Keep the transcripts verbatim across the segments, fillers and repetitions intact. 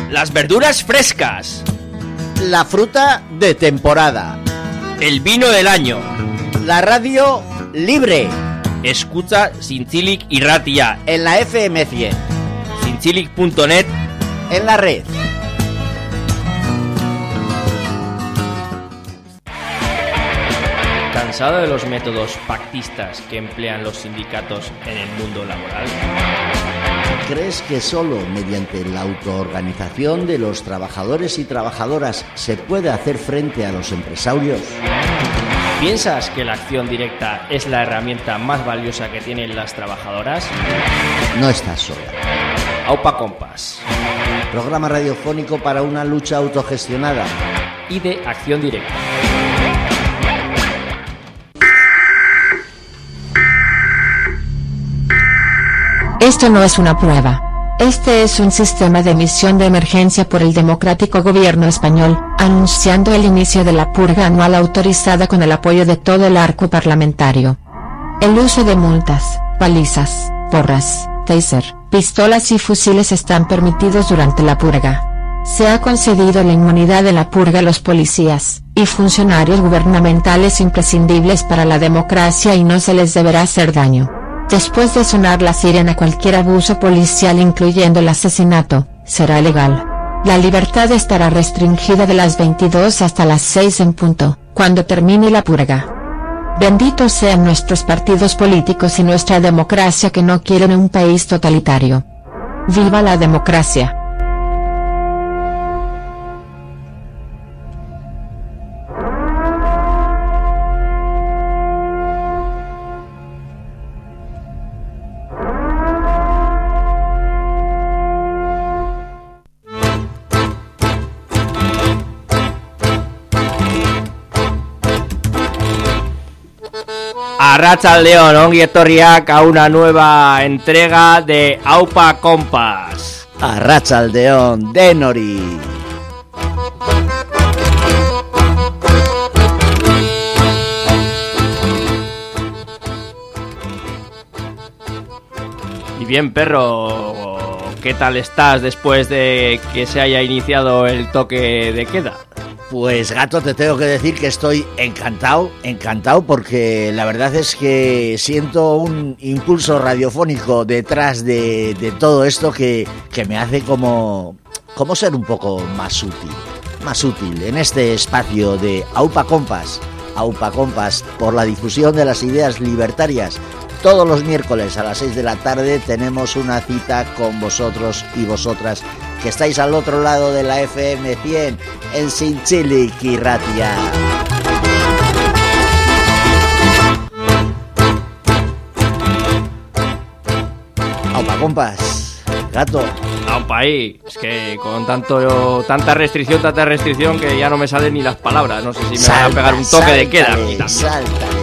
Las verduras frescas. La fruta de temporada. El vino del año. La radio libre. Escucha Zintzilik Irratia en la F M cien. Zintzilik punto net en la red. ¿Cansado de los métodos pactistas que emplean los sindicatos en el mundo laboral? ¿Crees que solo mediante la autoorganización de los trabajadores y trabajadoras se puede hacer frente a los empresarios? ¿Piensas que la acción directa es la herramienta más valiosa que tienen las trabajadoras? No estás sola. Aupa Compas. Programa radiofónico para una lucha autogestionada y de acción directa. Esto no es una prueba. Este es un sistema de emisión de emergencia por el democrático gobierno español, anunciando el inicio de la purga anual autorizada con el apoyo de todo el arco parlamentario. El uso de multas, palizas, porras, taser, pistolas y fusiles están permitidos durante la purga. Se ha concedido la inmunidad de la purga a los policías y funcionarios gubernamentales imprescindibles para la democracia y no se les deberá hacer daño. Después de sonar la sirena, cualquier abuso policial, incluyendo el asesinato, será legal. La libertad estará restringida de las veintidós hasta las seis en punto, cuando termine la purga. Benditos sean nuestros partidos políticos y nuestra democracia que no quieren un país totalitario. ¡Viva la democracia! Arratsaldeon, ongi etorriak a una nueva entrega de Aupa Compas. Arratsaldeon, denori. Y bien, perro, ¿qué tal estás después de que se haya iniciado el toque de queda? Pues gato, te tengo que decir que estoy encantado, encantado porque la verdad es que siento un impulso radiofónico detrás de, de todo esto que, que me hace como, como ser un poco más útil, más útil en este espacio de Aupa Compas, Aupa Compas por la difusión de las ideas libertarias. Todos los miércoles a las seis de la tarde tenemos una cita con vosotros y vosotras que estáis al otro lado de la F M cien en Zintzilik Irratia. Aupa Compas, gato. Aupa ahí, es que con tanto tanta restricción, tanta restricción que ya no me salen ni las palabras. No sé si me Salta, van a pegar un toque sáltale, de queda aquí también. Sáltale.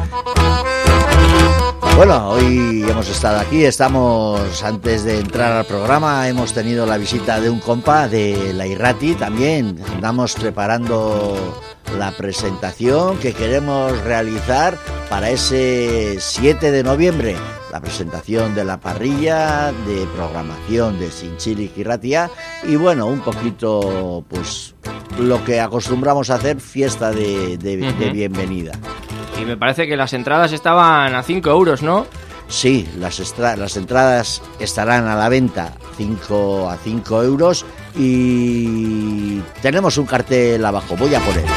Bueno, hoy hemos estado aquí, estamos, antes de entrar al programa, hemos tenido la visita de un compa de la Irrati también. Andamos preparando la presentación que queremos realizar para ese siete de noviembre. La presentación de la parrilla de programación de Zintzilik Irratia y bueno, un poquito pues lo que acostumbramos a hacer, fiesta de, de, uh-huh. de bienvenida. Y me parece que las entradas estaban a cinco euros, ¿no? Sí, las, estra- las entradas estarán a la venta cinco a cinco euros y tenemos un cartel abajo, voy a poner.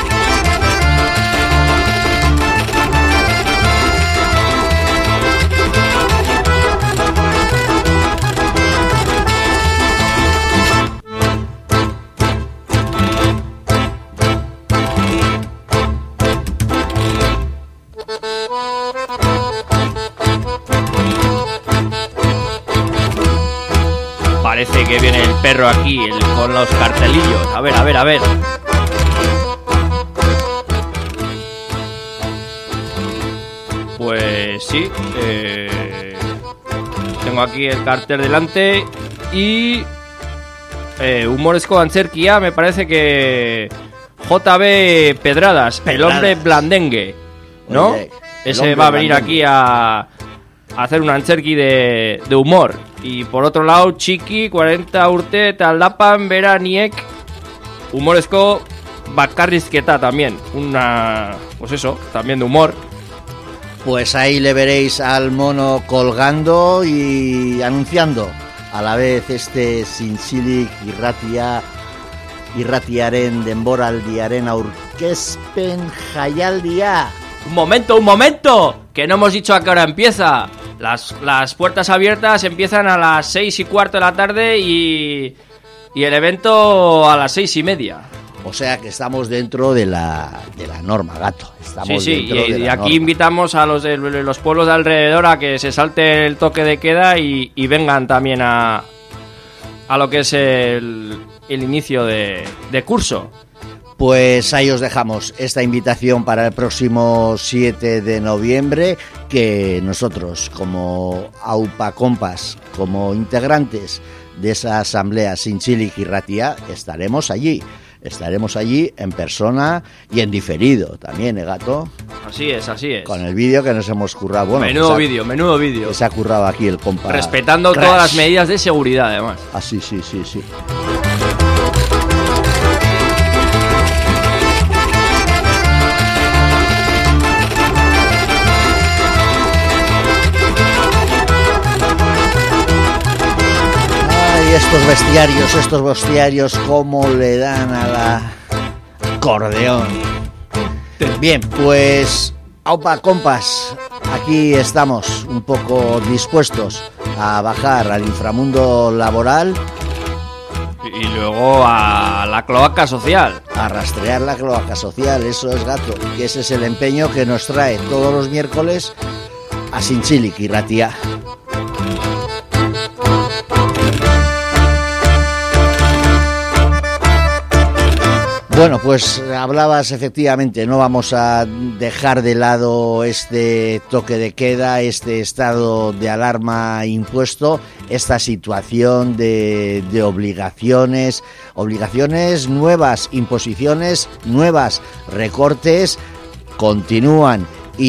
Parece que viene el perro aquí el, con los cartelillos. A ver, a ver, a ver. Pues sí. Eh, tengo aquí el cartel delante. Y... Eh, humorezko antzerkia, me parece que... J B Pedradas, Pedradas. El hombre blandengue, ¿no? Oye, Ese va a venir blandengue. Aquí a... hacer un antzerki de, de humor. Y por otro lado, Txiki, cuarenta urte eta aldapan beraniek humorezko bakarrizketa también. Una, pues eso, también de humor. Pues ahí le veréis al mono colgando y anunciando a la vez este zintzilik irratia, irratiaren denboraldiaren aurkezpen jaialdia. Un momento, un momento, que no hemos dicho a qué hora empieza. Las, las puertas abiertas empiezan a las seis y cuarto de la tarde y, y el evento a las seis y media. O sea que estamos dentro de la, de la norma, gato. Estamos sí, sí, dentro y, de y la aquí norma. invitamos a los de los pueblos de alrededor a que se salte el toque de queda y, y vengan también a, a lo que es el, el inicio de, de curso. Pues ahí os dejamos esta invitación para el próximo siete de noviembre, que nosotros como AUPA Compas, como integrantes de esa asamblea Zintzilik Irratia, estaremos allí. Estaremos allí en persona y en diferido también, ¿eh, gato? Así es, así es. Con el vídeo que nos hemos currado. Bueno, menudo ha, vídeo, menudo vídeo. Que se ha currado aquí el compa. Respetando Crash. todas las medidas de seguridad, además. Ah, sí, sí, sí, sí. Estos bestiarios, estos bestiarios, cómo le dan a la acordeón. Bien, pues aupa compas, aquí estamos un poco dispuestos a bajar al inframundo laboral y luego a la cloaca social. A rastrear la cloaca social, eso es, gato, que ese es el empeño que nos trae todos los miércoles a Zintzilik Irratia. Bueno, pues hablabas efectivamente, no vamos a dejar de lado este toque de queda, este estado de alarma impuesto, esta situación de, de obligaciones, obligaciones nuevas, imposiciones nuevas, recortes continúan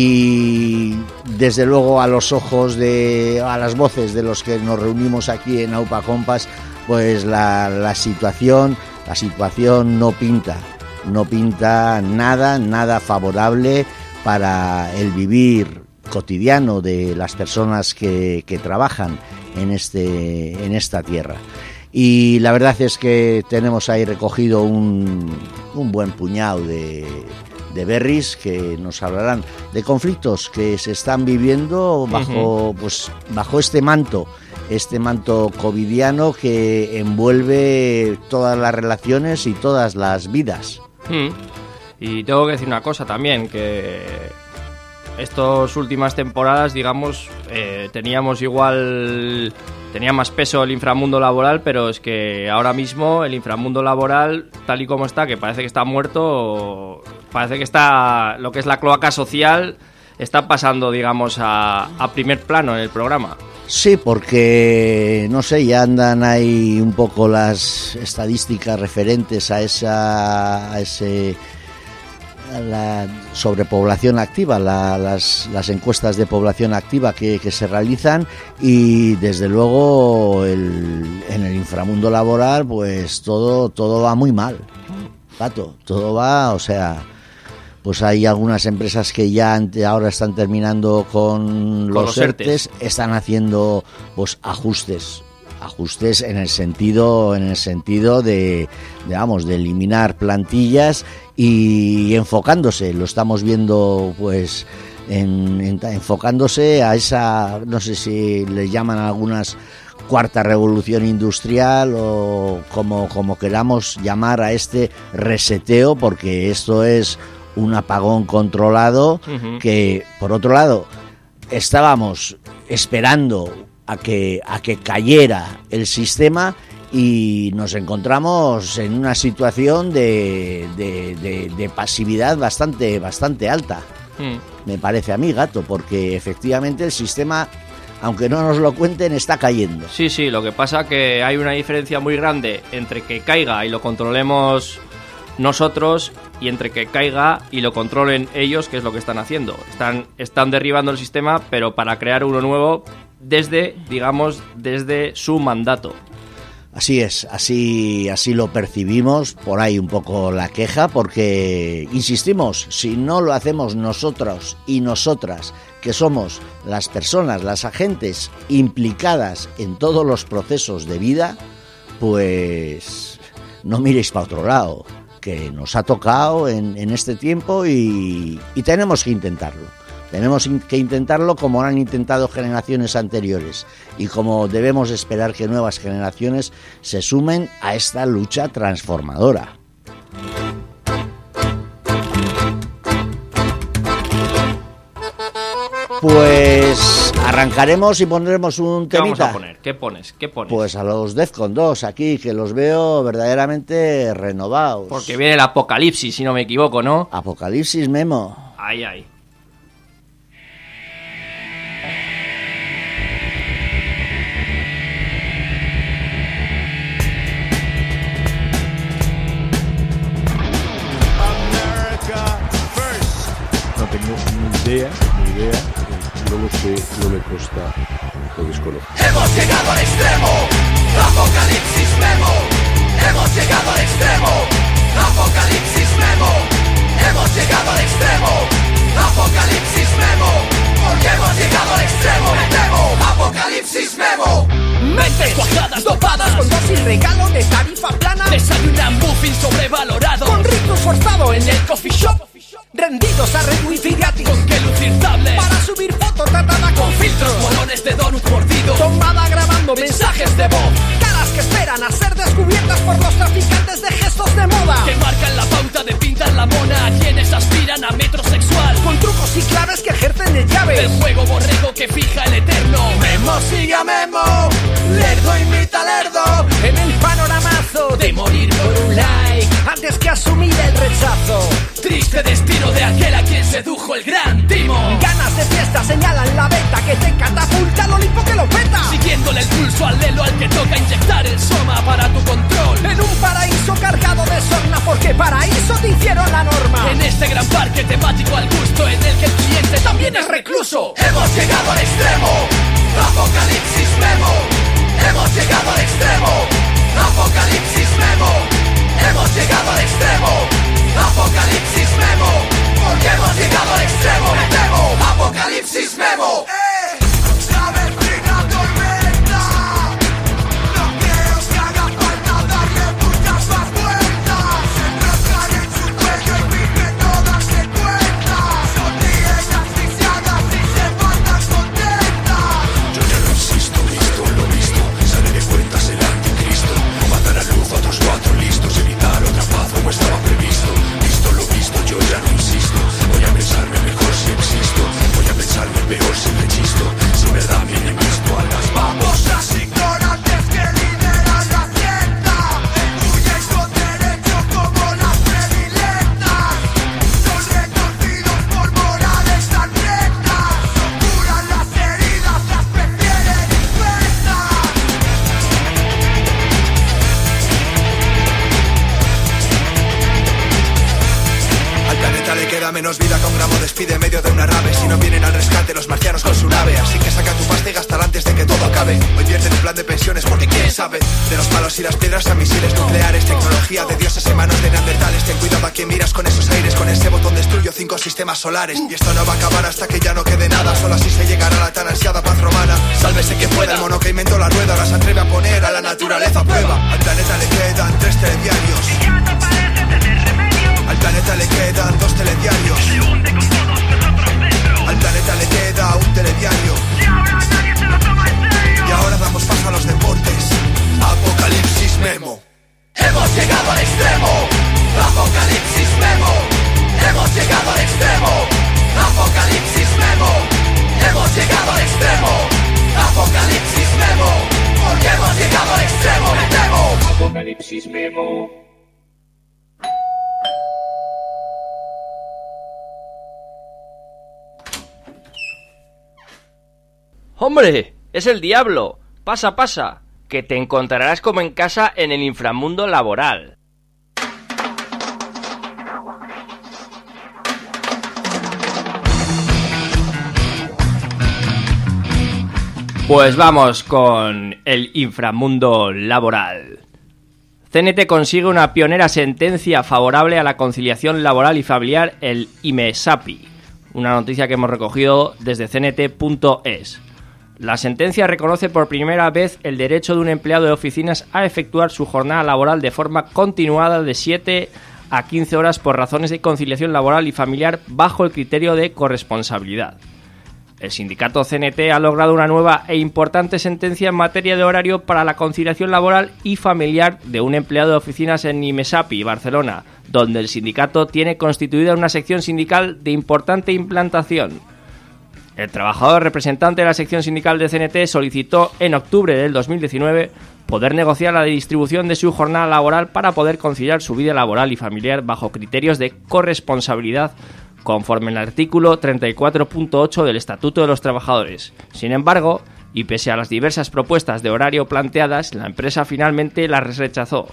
y desde luego a los ojos de, a las voces de los que nos reunimos aquí en AUPA Compas, pues la, la situación... La situación no pinta, no pinta nada, nada favorable para el vivir cotidiano de las personas que, que trabajan en, este, en esta tierra. Y la verdad es que tenemos ahí recogido un, un buen puñado de, de berris que nos hablarán de conflictos que se están viviendo bajo, uh-huh. pues, bajo este manto. Este manto covidiano que envuelve todas las relaciones y todas las vidas. Mm. Y tengo que decir una cosa también, que estas últimas temporadas, digamos, eh, teníamos igual, tenía más peso el inframundo laboral, pero es que ahora mismo el inframundo laboral, tal y como está, que parece que está muerto, parece que está, lo que es la cloaca social, está pasando, digamos, a, a primer plano en el programa. Sí, porque, no sé, ya andan ahí un poco las estadísticas referentes a esa, a ese, a la sobrepoblación activa, la, las, las encuestas de población activa que, que se realizan y desde luego el, en el inframundo laboral pues todo, todo va muy mal, gato, todo va, o sea... Pues hay algunas empresas que ya ahora están terminando con los, los ERTES, están haciendo pues ajustes, ajustes en el sentido, en el sentido de, de, vamos, de eliminar plantillas y enfocándose, lo estamos viendo pues en, en, enfocándose a esa, no sé si le llaman algunas cuarta revolución industrial o como, como queramos llamar a este reseteo, porque esto es un apagón controlado. Uh-huh. Que por otro lado estábamos esperando a que a que cayera el sistema y nos encontramos en una situación de, de, de, de pasividad bastante bastante alta. Uh-huh. Me parece a mí, gato, porque efectivamente el sistema, aunque no nos lo cuenten, está cayendo. Sí, sí, lo que pasa que hay una diferencia muy grande entre que caiga y lo controlemos nosotros y entre que caiga y lo controlen ellos, que es lo que están haciendo. Están, están derribando el sistema, pero para crear uno nuevo desde, digamos, desde su mandato. Así es, así, así lo percibimos, por ahí un poco la queja, porque, insistimos, si no lo hacemos nosotros y nosotras, que somos las personas, las agentes implicadas en todos los procesos de vida, pues no miréis para otro lado, que nos ha tocado en, en este tiempo y, y tenemos que intentarlo. Tenemos que intentarlo como han intentado generaciones anteriores y como debemos esperar que nuevas generaciones se sumen a esta lucha transformadora. Pues arrancaremos y pondremos un ¿Qué temita. vamos a poner? ¿Qué pones? ¿Qué pones? Pues a los Defcon dos aquí, que los veo verdaderamente renovados. Porque viene el apocalipsis, si no me equivoco, ¿no? Apocalipsis Memo. Ay, ay. No tengo ni idea, ni idea, no lo sé, no me consta, lo desconozco. Hemos llegado al extremo, apocalipsis Memo. Hemos llegado al extremo, apocalipsis Memo. Hemos llegado al extremo, apocalipsis Memo. Porque hemos llegado al extremo, me temo, apocalipsis Memo. Mentes cuajadas, dopadas, con dosis regalo de tarifa plana. Desayunan muffin sobrevalorado, con rictus forzado en el coffee shop. Rendidos a red wifi gratis, con que lucir tablet para subir fotos tratada con filtros, molones de donut mordido, tomada grabando mensajes de voz, caras que esperan a ser descubiertas por los traficantes de gestos de moda, que marcan la pauta de pintar la mona a quienes aspiran a metrosexual, con trucos y claves que ejercen de llave del juego borrego que fija el eterno. Memo sigue a Memo, lerdo imita lerdo, en el panoramazo de morir por un like antes que asumir el rechazo. triste destino de aquel a quien sedujo el gran timo. Ganas de fiesta señalan la beta que te catapulta al Olimpo que lo peta, Siguiéndole el pulso al lelo al que toca inyectar el soma para tu control. en un paraíso cargado de sorna, porque paraíso te hicieron la norma. En este gran parque temático al gusto, en el que el cliente también es recluso. Hemos llegado al extremo, apocalipsis Memo. Hemos llegado al extremo, apocalipsis Memo. Hemos llegado al extremo, apocalipsis Memo. Porque hemos llegado al extremo, me temo, apocalipsis Memo. ¡Eh! ¡La vecina tormenta! No creo que haga falta darle muchas más vueltas. Se enroscan en su cuello y viven todas de cuenta. Sonríen asfixiadas y se faltan contentas. Yo ya no insisto, visto lo visto, sale de cuentas el anticristo. Matar a luz a otros cuatro listos, evitar otra paz como estaba previsto. Visto lo visto, yo ya no insisto. Voy a pensarme mejor si existo. Voy a pensarme peor si rechisto. Si verdad viene visto a las Famosas ignorantes que lideran la hacienda, engullens con derecho como las predilectas. Son reconocidos por morales tan rectas. No curan las heridas, las prefieren infectas. Al planeta le queda menos vida que un gramo despide en medio de una rave. Si no vienen al rescate los marcianos con su nave, así que saca tu pasta y gástala antes de que todo acabe. Hoy pierden un plan de pensiones porque quién sabe. De los palos y las piedras a misiles nucleares, tecnología de dioses en manos de neandertales. Ten cuidado a quien miras con esos aires, con ese botón destruyo cinco sistemas solares. Y esto no va a acabar hasta que ya no quede nada, solo así se llegará a la tan ansiada paz romana. Sálvese quien pueda, el mono que inventó la rueda ahora se atreve a poner a la naturaleza a prueba. Al planeta le quedan tres telediarios. Al planeta le quedan dos telediarios. Se hunde con todos nosotros dentro. Al planeta le queda un telediario. Y ahora nadie se lo toma en serio. Y ahora damos paso a los deportes. Apocalipsis Memo. Hemos llegado al extremo, apocalipsis Memo. Hemos llegado al extremo, apocalipsis Memo. Hemos llegado al extremo, apocalipsis Memo. Porque hemos llegado al extremo, me temo, apocalipsis Memo. ¡Hombre! ¡Es el diablo! Pasa, pasa, que te encontrarás como en casa en el inframundo laboral. Pues vamos con el inframundo laboral. C N T consigue una pionera sentencia favorable a la conciliación laboral y familiar, el IMESAPI. Una noticia que hemos recogido desde c n t punto e s. La sentencia reconoce por primera vez el derecho de un empleado de oficinas a efectuar su jornada laboral de forma continuada de siete a quince horas por razones de conciliación laboral y familiar bajo el criterio de corresponsabilidad. El sindicato C N T ha logrado una nueva e importante sentencia en materia de horario para la conciliación laboral y familiar de un empleado de oficinas en IMESAPI, Barcelona, donde el sindicato tiene constituida una sección sindical de importante implantación. El trabajador representante de la sección sindical de C N T solicitó en octubre del dos mil diecinueve poder negociar la distribución de su jornada laboral para poder conciliar su vida laboral y familiar bajo criterios de corresponsabilidad conforme al artículo treinta y cuatro punto ocho del Estatuto de los Trabajadores. Sin embargo, y pese a las diversas propuestas de horario planteadas, la empresa finalmente las rechazó.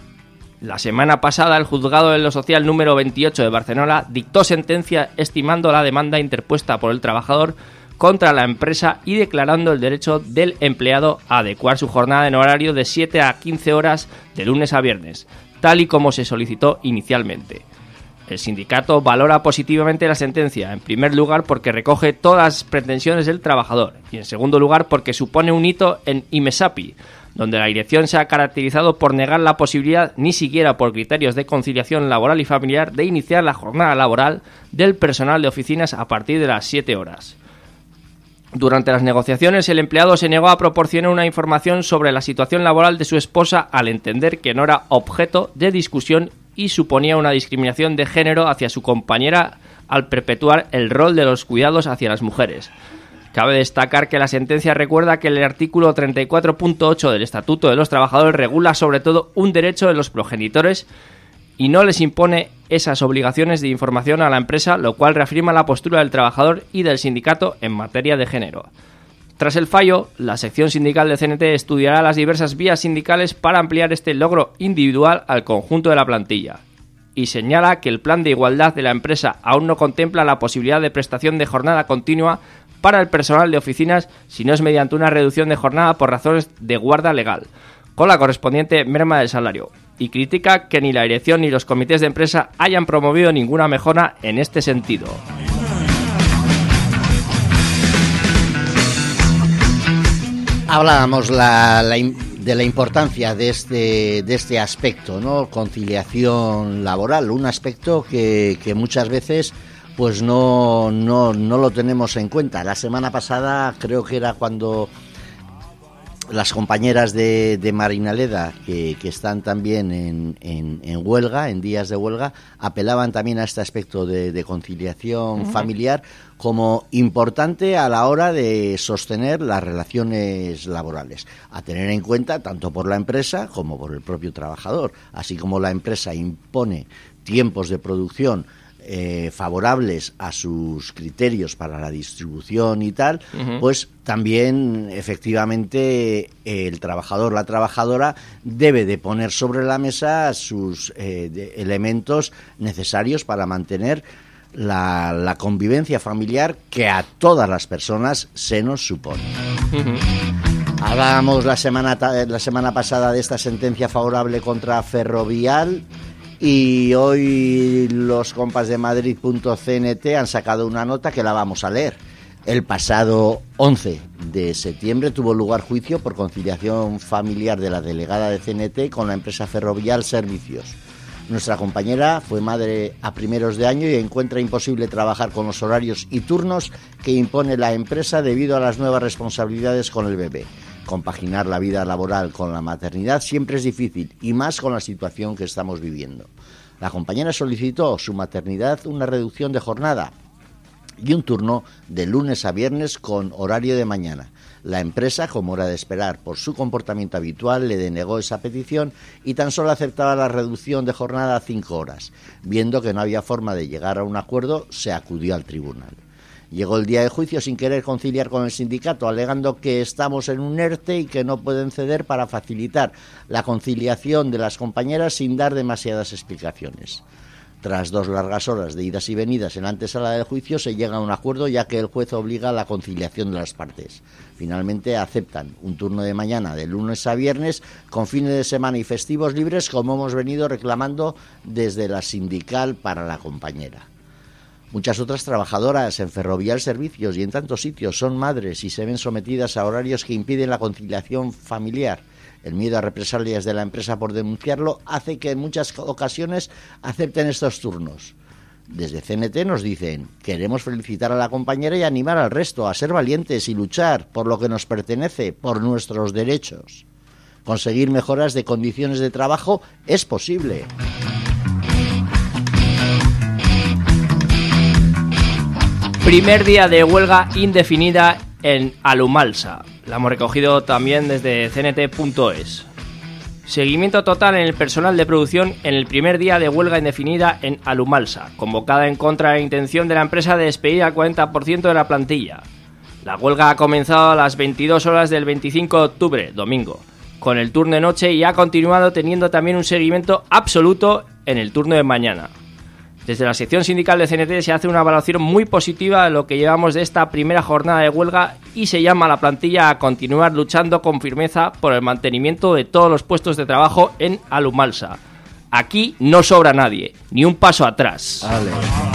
La semana pasada, el juzgado de lo social número veintiocho de Barcelona dictó sentencia estimando la demanda interpuesta por el trabajador contra la empresa y declarando el derecho del empleado a adecuar su jornada en horario de siete a quince horas de lunes a viernes, tal y como se solicitó inicialmente. El sindicato valora positivamente la sentencia, en primer lugar porque recoge todas las pretensiones del trabajador y en segundo lugar porque supone un hito en IMESAPI, donde la dirección se ha caracterizado por negar la posibilidad, ni siquiera por criterios de conciliación laboral y familiar, de iniciar la jornada laboral del personal de oficinas a partir de las siete horas. Durante las negociaciones, el empleado se negó a proporcionar una información sobre la situación laboral de su esposa al entender que no era objeto de discusión y suponía una discriminación de género hacia su compañera al perpetuar el rol de los cuidados hacia las mujeres. Cabe destacar que la sentencia recuerda que el artículo treinta y cuatro punto ocho del Estatuto de los Trabajadores regula sobre todo un derecho de los progenitores y no les impone esas obligaciones de información a la empresa, lo cual reafirma la postura del trabajador y del sindicato en materia de género. Tras el fallo, la sección sindical de C N T estudiará las diversas vías sindicales para ampliar este logro individual al conjunto de la plantilla. Y señala que el plan de igualdad de la empresa aún no contempla la posibilidad de prestación de jornada continua para el personal de oficinas si no es mediante una reducción de jornada por razones de guarda legal, con la correspondiente merma del salario. Y critica que ni la dirección ni los comités de empresa hayan promovido ninguna mejora en este sentido. Hablábamos la, la, de la importancia de este, de este aspecto, ¿no? Conciliación laboral, un aspecto que, que muchas veces pues no, no, no lo tenemos en cuenta. La semana pasada creo que era cuando las compañeras de, de Marinaleda, que, que están también en, en, en huelga, en días de huelga, apelaban también a este aspecto de, de conciliación uh-huh. familiar como importante a la hora de sostener las relaciones laborales, a tener en cuenta tanto por la empresa como por el propio trabajador, así como la empresa impone tiempos de producción Eh, favorables a sus criterios para la distribución y tal, uh-huh. pues también efectivamente el trabajador, la trabajadora debe de poner sobre la mesa sus eh, de elementos necesarios para mantener la, la convivencia familiar que a todas las personas se nos supone. Uh-huh. Hablábamos la semana, la semana pasada de esta sentencia favorable contra Ferrovial. Y hoy los compas de Madrid punto c n t han sacado una nota que la vamos a leer. El pasado once de septiembre tuvo lugar juicio por conciliación familiar de la delegada de C N T con la empresa Ferrovial Servicios. Nuestra compañera fue madre a primeros de año y encuentra imposible trabajar con los horarios y turnos que impone la empresa debido a las nuevas responsabilidades con el bebé. Compaginar la vida laboral con la maternidad siempre es difícil, y más con la situación que estamos viviendo. La compañera solicitó su maternidad una reducción de jornada y un turno de lunes a viernes con horario de mañana. La empresa, como era de esperar por su comportamiento habitual, le denegó esa petición y tan solo aceptaba la reducción de jornada a cinco horas. Viendo que no había forma de llegar a un acuerdo, se acudió al tribunal. Llegó el día de juicio sin querer conciliar con el sindicato, alegando que estamos en un ERTE y que no pueden ceder para facilitar la conciliación de las compañeras sin dar demasiadas explicaciones. Tras dos largas horas de idas y venidas en la antesala del juicio, se llega a un acuerdo, ya que el juez obliga a la conciliación de las partes. Finalmente aceptan un turno de mañana de lunes a viernes, con fines de semana y festivos libres, como hemos venido reclamando desde la sindical para la compañera. Muchas otras trabajadoras en Ferrovial Servicios y en tantos sitios son madres y se ven sometidas a horarios que impiden la conciliación familiar. El miedo a represalias de la empresa por denunciarlo hace que en muchas ocasiones acepten estos turnos. Desde C N T nos dicen: queremos felicitar a la compañera y animar al resto a ser valientes y luchar por lo que nos pertenece, por nuestros derechos. Conseguir mejoras de condiciones de trabajo es posible. Primer día de huelga indefinida en Alumalsa. La hemos recogido también desde C N T punto es. Seguimiento total en el personal de producción en el primer día de huelga indefinida en Alumalsa, convocada en contra de la intención de la empresa de despedir al cuarenta por ciento de la plantilla. La huelga ha comenzado a las veintidós horas del veinticinco de octubre, domingo, con el turno de noche, y ha continuado teniendo también un seguimiento absoluto en el turno de mañana. Desde la sección sindical de C N T se hace una evaluación muy positiva de lo que llevamos de esta primera jornada de huelga y se llama a la plantilla a continuar luchando con firmeza por el mantenimiento de todos los puestos de trabajo en Alumalsa. Aquí no sobra nadie, ni un paso atrás. Vale.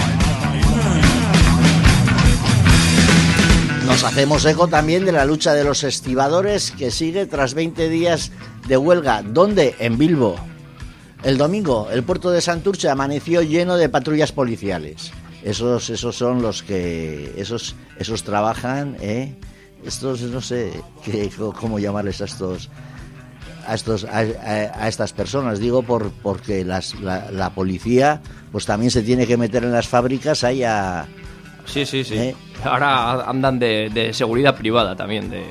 Nos hacemos eco también de la lucha de los estibadores, que sigue tras veinte días de huelga. ¿Dónde? En Bilbo. El domingo, el puerto de Santurce amaneció lleno de patrullas policiales. Esos, esos son los que, esos, esos trabajan, ¿eh? Estos, no sé qué, cómo llamarles a estos, a estos, a, a, a estas personas. Digo por, porque las, la, la policía, pues también se tiene que meter en las fábricas ahí a. Sí, sí, sí. ¿eh? Ahora andan de, de seguridad privada también, de.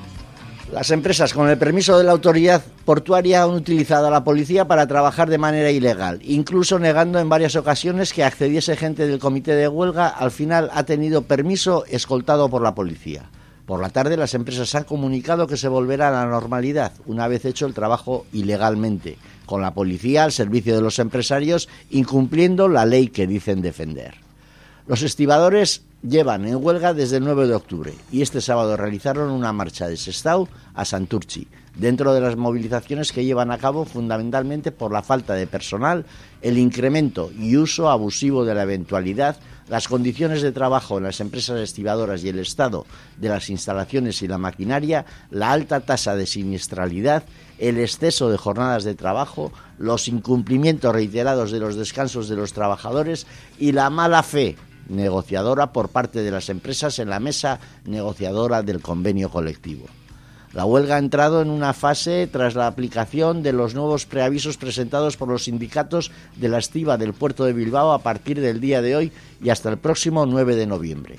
Las empresas, con el permiso de la autoridad portuaria, han utilizado a la policía para trabajar de manera ilegal, incluso negando en varias ocasiones que accediese gente del comité de huelga. Al final ha tenido permiso escoltado por la policía. Por la tarde, las empresas han comunicado que se volverá a la normalidad una vez hecho el trabajo ilegalmente, con la policía al servicio de los empresarios, incumpliendo la ley que dicen defender. Los estibadores llevan en huelga desde el nueve de octubre y este sábado realizaron una marcha de Sestao a Santurchi, dentro de las movilizaciones que llevan a cabo fundamentalmente por la falta de personal, el incremento y uso abusivo de la eventualidad, las condiciones de trabajo en las empresas estibadoras y el estado de las instalaciones y la maquinaria, la alta tasa de siniestralidad, el exceso de jornadas de trabajo, los incumplimientos reiterados de los descansos de los trabajadores y la mala fe negociadora por parte de las empresas en la mesa negociadora del convenio colectivo. La huelga ha entrado en una fase tras la aplicación de los nuevos preavisos presentados por los sindicatos de la estiba del puerto de Bilbao a partir del día de hoy y hasta el próximo nueve de noviembre.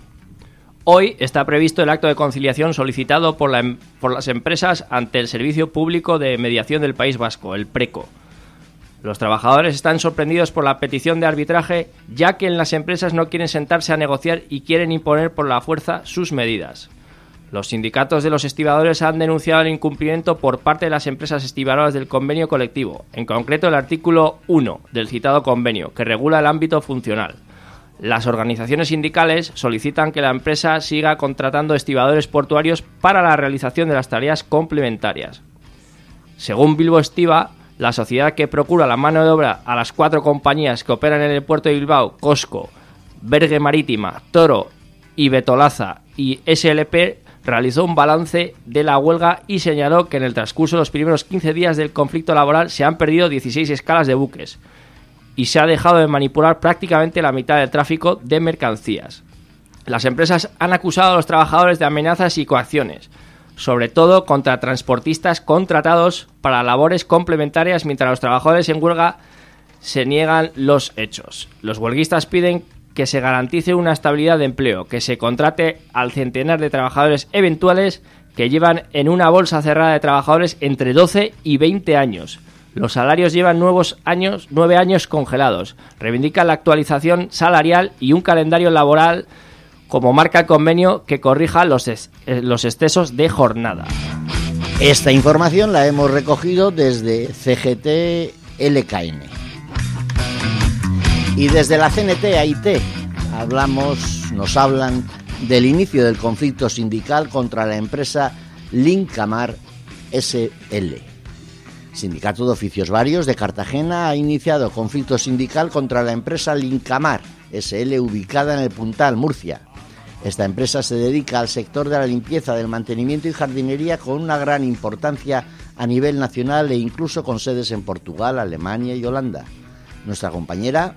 Hoy está previsto el acto de conciliación solicitado por, la, por las empresas ante el Servicio Público de Mediación del País Vasco, el PRECO. Los trabajadores están sorprendidos por la petición de arbitraje, ya que en las empresas no quieren sentarse a negociar y quieren imponer por la fuerza sus medidas. Los sindicatos de los estibadores han denunciado el incumplimiento por parte de las empresas estibadoras del convenio colectivo, en concreto el artículo uno del citado convenio, que regula el ámbito funcional. Las organizaciones sindicales solicitan que la empresa siga contratando estibadores portuarios para la realización de las tareas complementarias. Según Bilbo Estiba, la sociedad que procura la mano de obra a las cuatro compañías que operan en el puerto de Bilbao, Cosco, Berge Marítima, Toro y Betolaza y S L P, realizó un balance de la huelga y señaló que en el transcurso de los primeros quince días del conflicto laboral se han perdido dieciséis escalas de buques y se ha dejado de manipular prácticamente la mitad del tráfico de mercancías. Las empresas han acusado a los trabajadores de amenazas y coacciones, sobre todo contra transportistas contratados para labores complementarias, mientras los trabajadores en huelga se niegan los hechos. Los huelguistas piden que se garantice una estabilidad de empleo, que se contrate al centenar de trabajadores eventuales que llevan en una bolsa cerrada de trabajadores entre doce y veinte años. Los salarios llevan nuevos años, nueve años congelados. Reivindican la actualización salarial y un calendario laboral como marca el convenio que corrija los, ex, los excesos de jornada. Esta información la hemos recogido desde C G T L K N. Y desde la C N T A I T hablamos, nos hablan del inicio del conflicto sindical contra la empresa Lincamar S L. Sindicato de Oficios Varios de Cartagena ha iniciado conflicto sindical contra la empresa Lincamar S L ubicada en el Puntal, Murcia. Esta empresa se dedica al sector de la limpieza, del mantenimiento y jardinería con una gran importancia a nivel nacional e incluso con sedes en Portugal, Alemania y Holanda. Nuestra compañera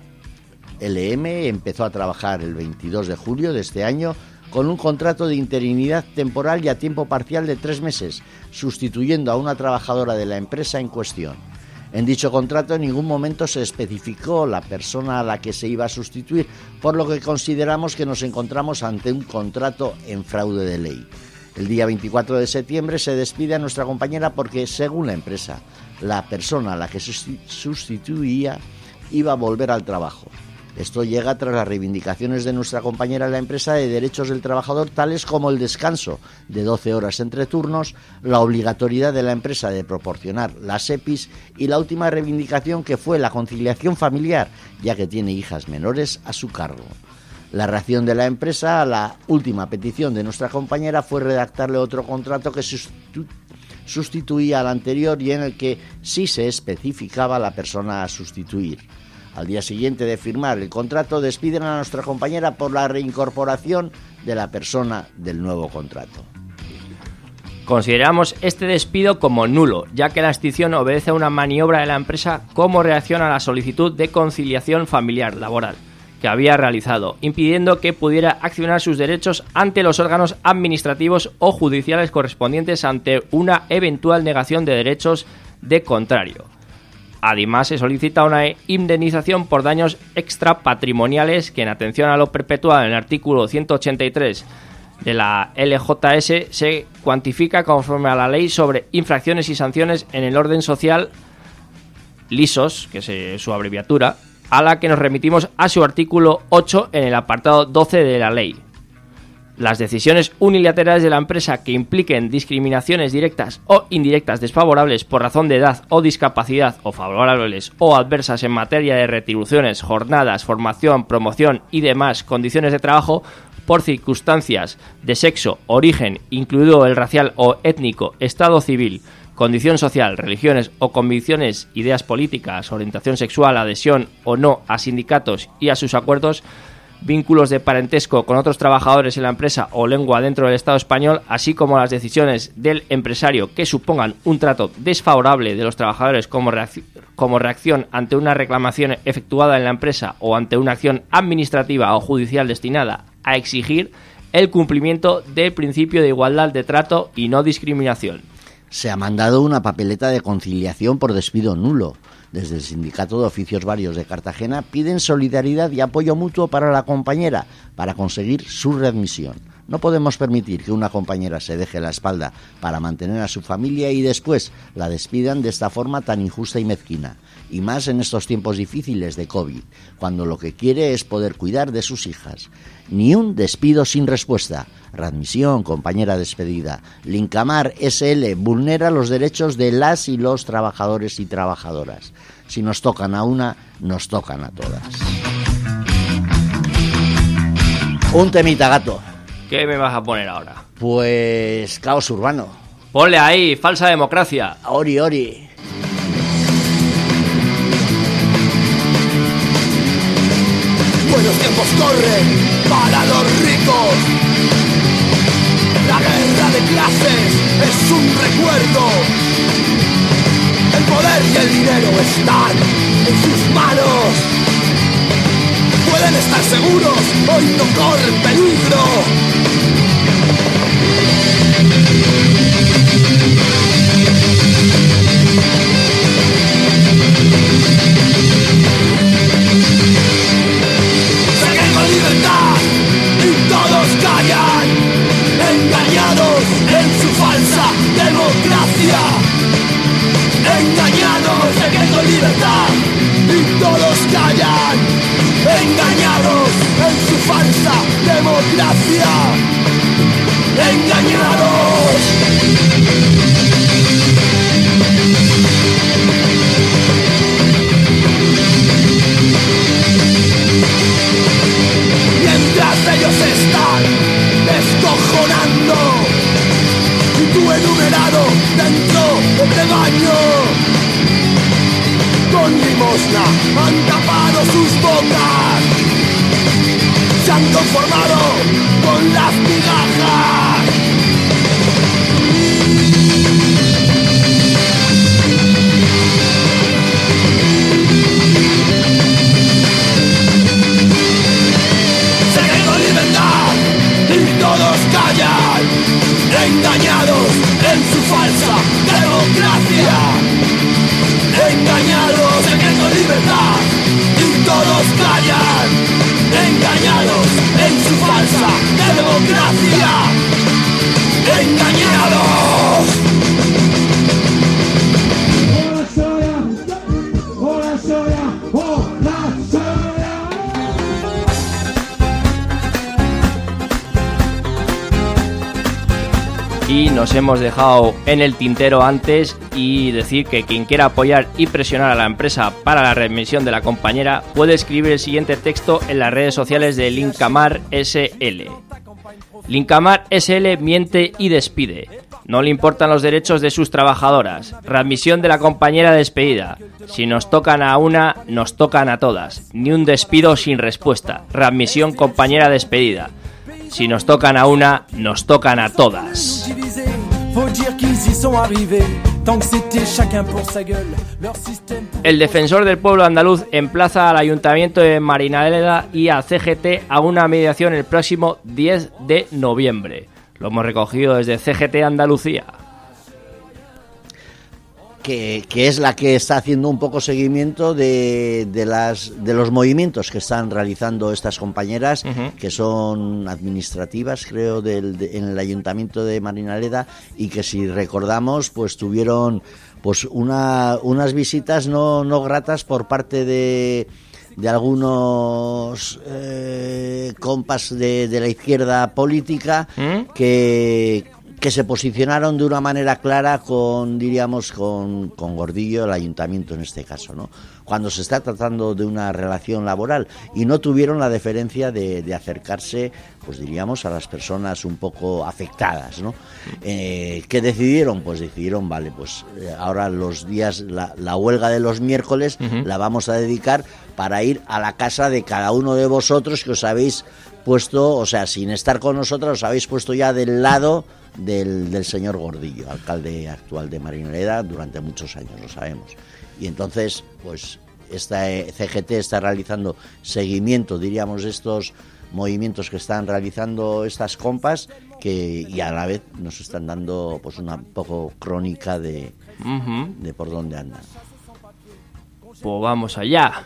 L M empezó a trabajar el veintidós de julio de este año con un contrato de interinidad temporal y a tiempo parcial de tres meses, sustituyendo a una trabajadora de la empresa en cuestión. En dicho contrato en ningún momento se especificó la persona a la que se iba a sustituir, por lo que consideramos que nos encontramos ante un contrato en fraude de ley. El día veinticuatro de septiembre se despide a nuestra compañera porque, según la empresa, la persona a la que sustituía iba a volver al trabajo. Esto llega tras las reivindicaciones de nuestra compañera en la empresa de derechos del trabajador, tales como el descanso de doce horas entre turnos, la obligatoriedad de la empresa de proporcionar las E P Is y la última reivindicación, que fue la conciliación familiar, ya que tiene hijas menores a su cargo. La reacción de la empresa a la última petición de nuestra compañera fue redactarle otro contrato que sustitu- sustituía al anterior y en el que sí se especificaba la persona a sustituir. Al día siguiente de firmar el contrato, despiden a nuestra compañera por la reincorporación de la persona del nuevo contrato. Consideramos este despido como nulo, ya que la extinción obedece a una maniobra de la empresa como reacción a la solicitud de conciliación familiar laboral que había realizado, impidiendo que pudiera accionar sus derechos ante los órganos administrativos o judiciales correspondientes ante una eventual negación de derechos de contrario. Además, se solicita una indemnización por daños extrapatrimoniales que, en atención a lo perpetuado en el artículo ciento ochenta y tres de la L J S, se cuantifica conforme a la Ley sobre infracciones y sanciones en el orden social, LISOS, que es su abreviatura, a la que nos remitimos a su artículo ocho en el apartado doce de la ley. Las decisiones unilaterales de la empresa que impliquen discriminaciones directas o indirectas desfavorables por razón de edad o discapacidad, o favorables o adversas en materia de retribuciones, jornadas, formación, promoción y demás condiciones de trabajo por circunstancias de sexo, origen, incluido el racial o étnico, estado civil, condición social, religiones o convicciones, ideas políticas, orientación sexual, adhesión o no a sindicatos y a sus acuerdos, vínculos de parentesco con otros trabajadores en la empresa o lengua dentro del Estado español, así como las decisiones del empresario que supongan un trato desfavorable de los trabajadores como, reacc- como reacción ante una reclamación efectuada en la empresa o ante una acción administrativa o judicial destinada a exigir el cumplimiento del principio de igualdad de trato y no discriminación. Se ha mandado una papeleta de conciliación por despido nulo. Desde el Sindicato de Oficios Varios de Cartagena piden solidaridad y apoyo mutuo para la compañera para conseguir su readmisión. No podemos permitir que una compañera se deje la espalda para mantener a su familia y después la despidan de esta forma tan injusta y mezquina. Y más en estos tiempos difíciles de COVID, cuando lo que quiere es poder cuidar de sus hijas. Ni un despido sin respuesta. Readmisión, compañera despedida. Lincamar S L vulnera los derechos de las y los trabajadores y trabajadoras. Si nos tocan a una, nos tocan a todas. Un temita, gato. ¿Qué me vas a poner ahora? Pues caos urbano. Ponle ahí, falsa democracia. Ori, ori. Buenos tiempos corren para los ricos. La guerra de clases es un recuerdo. El poder y el dinero están en sus manos. Pueden estar seguros, hoy no corren peligro. Seguimos libertad y todos callan, engañados en su falsa democracia. Engañados, seguimos libertad y todos callan, engañados en su falsa democracia. Engañados. limosna han tapado sus bocas, se han conformado con las migajas. Se quedó libertad y todos callan, engañados en su falsa democracia. Engañados, se quedó libertad y todos callan, engañados en su falsa democracia. Engañados. Hola soya, hola soya, hola soya. Y nos hemos dejado en el tintero antes y decir que quien quiera apoyar y presionar a la empresa para la readmisión de la compañera puede escribir el siguiente texto en las redes sociales de Lincamar S L. Lincamar S L miente y despide. No le importan los derechos de sus trabajadoras. Readmisión de la compañera despedida. Si nos tocan a una, nos tocan a todas. Ni un despido sin respuesta. Readmisión compañera despedida. Si nos tocan a una, nos tocan a todas. El defensor del pueblo andaluz emplaza al Ayuntamiento de Marinaleda y a C G T a una mediación el próximo diez de noviembre. Lo hemos recogido desde C G T Andalucía. Que, que es la que está haciendo un poco seguimiento de, de, las, de los movimientos que están realizando estas compañeras, uh-huh. que son administrativas, creo, del, de, en el Ayuntamiento de Marinaleda, y que, si recordamos, pues tuvieron pues una, unas visitas no, no gratas por parte de, de algunos eh, compas de, de la izquierda política, ¿Mm? que... que se posicionaron de una manera clara con, diríamos, con, con Gordillo, el ayuntamiento en este caso, ¿no? Cuando se está tratando de una relación laboral, y no tuvieron la deferencia de, de acercarse, pues diríamos, a las personas un poco afectadas, ¿no? Eh, ¿Qué decidieron? Pues decidieron, vale, pues eh, ahora los días, la, la huelga de los miércoles uh-huh. la vamos a dedicar para ir a la casa de cada uno de vosotros que os habéis puesto, o sea, sin estar con nosotros, os habéis puesto ya del lado Del, del señor Gordillo, alcalde actual de Marinaleda durante muchos años, lo sabemos. Y entonces, pues esta C G T está realizando seguimiento, diríamos, de estos movimientos que están realizando estas compas, que y a la vez nos están dando pues una poco crónica de, uh-huh. de por dónde andan. Pues vamos allá.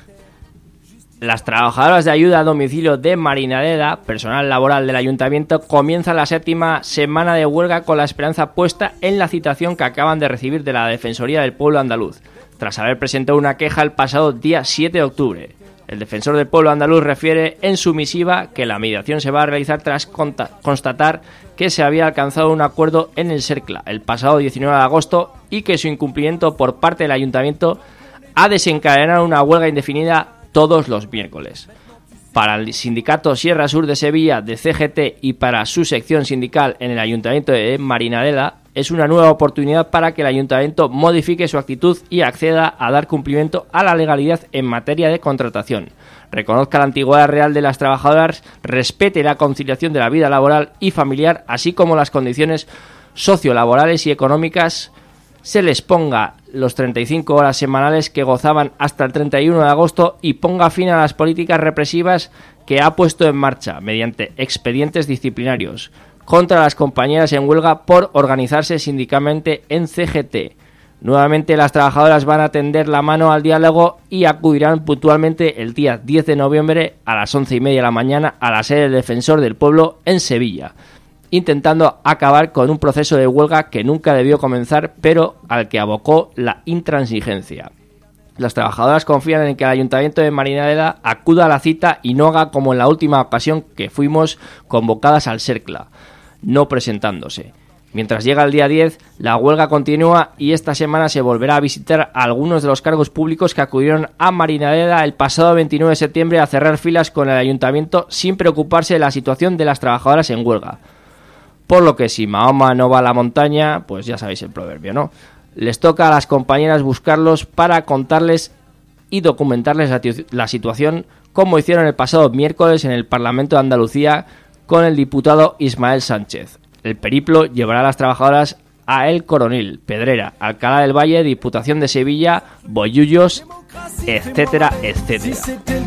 Las trabajadoras de ayuda a domicilio de Marinaleda, personal laboral del ayuntamiento, comienzan la séptima semana de huelga con la esperanza puesta en la citación que acaban de recibir de la Defensoría del Pueblo Andaluz, tras haber presentado una queja el pasado día siete de octubre. El defensor del pueblo andaluz refiere en su misiva que la mediación se va a realizar tras constatar que se había alcanzado un acuerdo en el SERCLA el pasado diecinueve de agosto y que su incumplimiento por parte del ayuntamiento ha desencadenado una huelga indefinida todos los miércoles. Para el sindicato Sierra Sur de Sevilla de C G T y para su sección sindical en el Ayuntamiento de Marinaleda, es una nueva oportunidad para que el Ayuntamiento modifique su actitud y acceda a dar cumplimiento a la legalidad en materia de contratación, reconozca la antigüedad real de las trabajadoras, respete la conciliación de la vida laboral y familiar, así como las condiciones sociolaborales y económicas, se les ponga los treinta y cinco horas semanales que gozaban hasta el treinta y uno de agosto y ponga fin a las políticas represivas que ha puesto en marcha mediante expedientes disciplinarios contra las compañeras en huelga por organizarse sindicalmente en C G T. Nuevamente las trabajadoras van a tender la mano al diálogo y acudirán puntualmente el día diez de noviembre a las once y media de la mañana a la sede del Defensor del Pueblo en Sevilla, intentando acabar con un proceso de huelga que nunca debió comenzar, pero al que abocó la intransigencia. Las trabajadoras confían en que el Ayuntamiento de Marinaleda acuda a la cita y no haga como en la última ocasión que fuimos convocadas al SERCLA, no presentándose. Mientras llega el día diez, la huelga continúa y esta semana se volverá a visitar a algunos de los cargos públicos que acudieron a Marinaleda el pasado veintinueve de septiembre a cerrar filas con el Ayuntamiento sin preocuparse de la situación de las trabajadoras en huelga. Por lo que si Mahoma no va a la montaña, pues ya sabéis el proverbio, ¿no? Les toca a las compañeras buscarlos para contarles y documentarles la, la situación, como hicieron el pasado miércoles en el Parlamento de Andalucía con el diputado Ismael Sánchez. El periplo llevará a las trabajadoras a El Coronil, Pedrera, Alcalá del Valle, Diputación de Sevilla, Bollullos, etcétera, etcétera.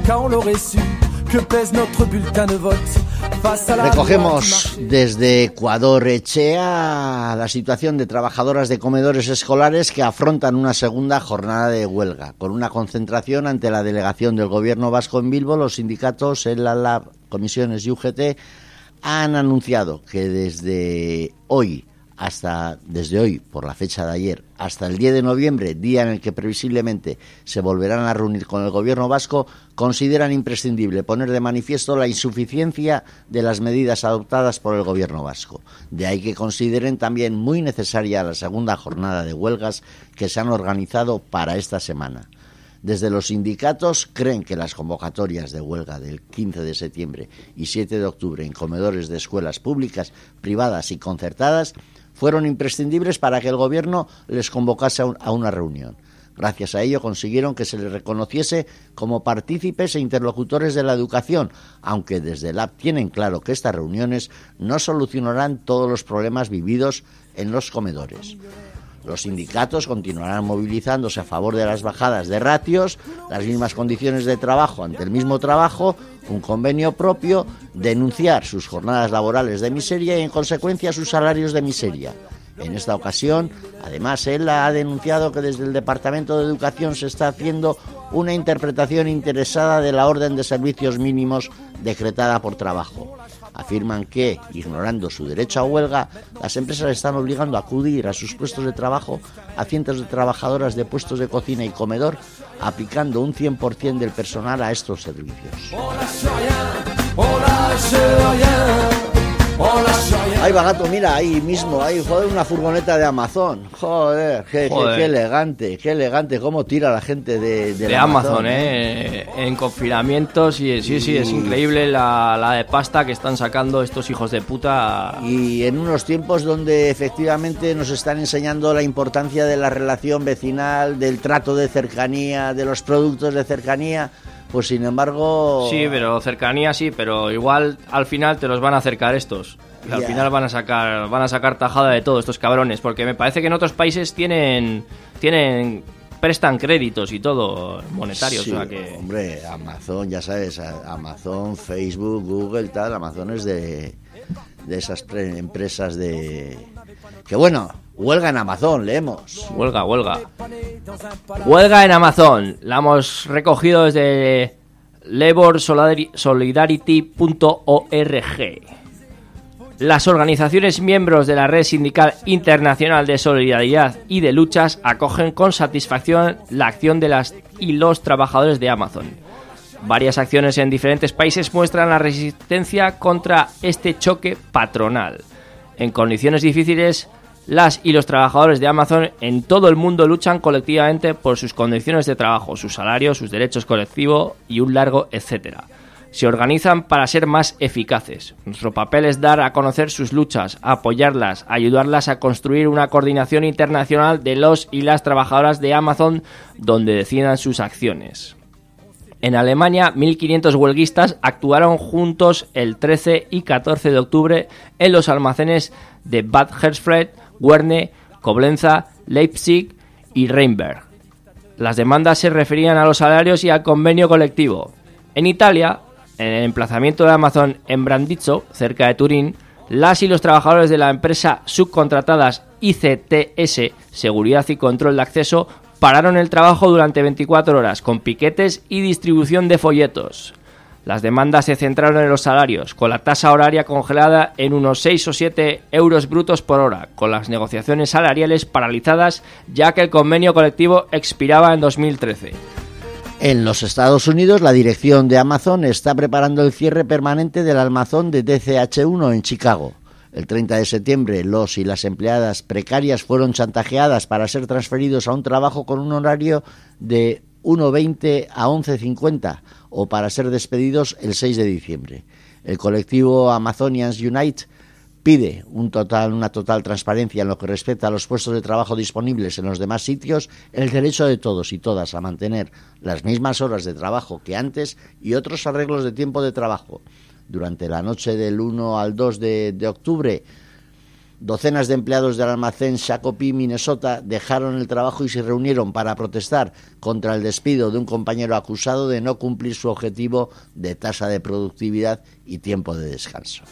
Recogemos desde Ecuador Echea la situación de trabajadoras de comedores escolares que afrontan una segunda jornada de huelga. Con una concentración ante la delegación del Gobierno vasco en Bilbo, los sindicatos, el ALAB, comisiones y U G T han anunciado que desde hoy hasta desde hoy, por la fecha de ayer, hasta el diez de noviembre, día en el que previsiblemente se volverán a reunir con el Gobierno vasco, consideran imprescindible poner de manifiesto la insuficiencia de las medidas adoptadas por el Gobierno vasco. De ahí que consideren también muy necesaria la segunda jornada de huelgas que se han organizado para esta semana. Desde los sindicatos creen que las convocatorias de huelga del quince de septiembre y siete de octubre en comedores de escuelas públicas, privadas y concertadas fueron imprescindibles para que el Gobierno les convocase a una reunión. Gracias a ello consiguieron que se les reconociese como partícipes e interlocutores de la educación, aunque desde el A B tienen claro que estas reuniones no solucionarán todos los problemas vividos en los comedores. Los sindicatos continuarán movilizándose a favor de las bajadas de ratios, las mismas condiciones de trabajo ante el mismo trabajo, un convenio propio, denunciar sus jornadas laborales de miseria y, en consecuencia, sus salarios de miseria. En esta ocasión, además, él ha denunciado que desde el Departamento de Educación se está haciendo una interpretación interesada de la orden de servicios mínimos decretada por trabajo. Afirman que, ignorando su derecho a huelga, las empresas están obligando a acudir a sus puestos de trabajo a cientos de trabajadoras de puestos de cocina y comedor, aplicando un cien por ciento del personal a estos servicios. Ahí va, gato, mira, ahí mismo, ahí, joder, una furgoneta de Amazon. Joder, qué, joder. qué, qué elegante, qué elegante, cómo tira la gente de, de, de Amazon, Amazon, ¿eh? En confinamientos, y sí, sí, es increíble la, la de pasta que están sacando estos hijos de puta. Y en unos tiempos donde efectivamente nos están enseñando la importancia de la relación vecinal, del trato de cercanía, de los productos de cercanía. Pues sin embargo... Sí, pero cercanía sí, pero igual al final te los van a acercar estos. Y al yeah. final van a sacar van a sacar tajada de todos estos cabrones, porque me parece que en otros países tienen tienen prestan créditos y todo monetarios. Sí, o sea que... hombre, Amazon, ya sabes, Amazon, Facebook, Google, tal, Amazon es de, de esas pre- empresas de... Que bueno... Huelga en Amazon, leemos. Huelga, huelga. Huelga en Amazon. La hemos recogido desde labor solidarity punto org. Las organizaciones miembros de la Red Sindical Internacional de Solidaridad y de Luchas acogen con satisfacción la acción de las y los trabajadores de Amazon. Varias acciones en diferentes países muestran la resistencia contra este choque patronal. En condiciones difíciles, las y los trabajadores de Amazon en todo el mundo luchan colectivamente por sus condiciones de trabajo, sus salarios, sus derechos colectivos y un largo etcétera. Se organizan para ser más eficaces. Nuestro papel es dar a conocer sus luchas, apoyarlas, ayudarlas a construir una coordinación internacional de los y las trabajadoras de Amazon donde decidan sus acciones. En Alemania, mil quinientos huelguistas actuaron juntos el trece y catorce de octubre en los almacenes de Bad Hersfeld, Werne, Coblenza, Leipzig y Rheinberg. Las demandas se referían a los salarios y al convenio colectivo. En Italia, en el emplazamiento de Amazon en Brandizzo, cerca de Turín, las y los trabajadores de la empresa subcontratadas I C T S, Seguridad y Control de Acceso, pararon el trabajo durante veinticuatro horas, con piquetes y distribución de folletos. Las demandas se centraron en los salarios, con la tasa horaria congelada en unos seis o siete euros brutos por hora, con las negociaciones salariales paralizadas ya que el convenio colectivo expiraba en dos mil trece. En los Estados Unidos, la dirección de Amazon está preparando el cierre permanente del almacén de D C H uno en Chicago. El treinta de septiembre, los y las empleadas precarias fueron chantajeadas para ser transferidos a un trabajo con un horario de una veinte a once cincuenta o para ser despedidos el seis de diciembre. El colectivo Amazonians Unite Pide un total, una total transparencia en lo que respecta a los puestos de trabajo disponibles en los demás sitios, el derecho de todos y todas a mantener las mismas horas de trabajo que antes y otros arreglos de tiempo de trabajo. Durante la noche del uno al dos de, de octubre, docenas de empleados del almacén Shakopee, Minnesota, dejaron el trabajo y se reunieron para protestar contra el despido de un compañero acusado de no cumplir su objetivo de tasa de productividad y tiempo de descanso.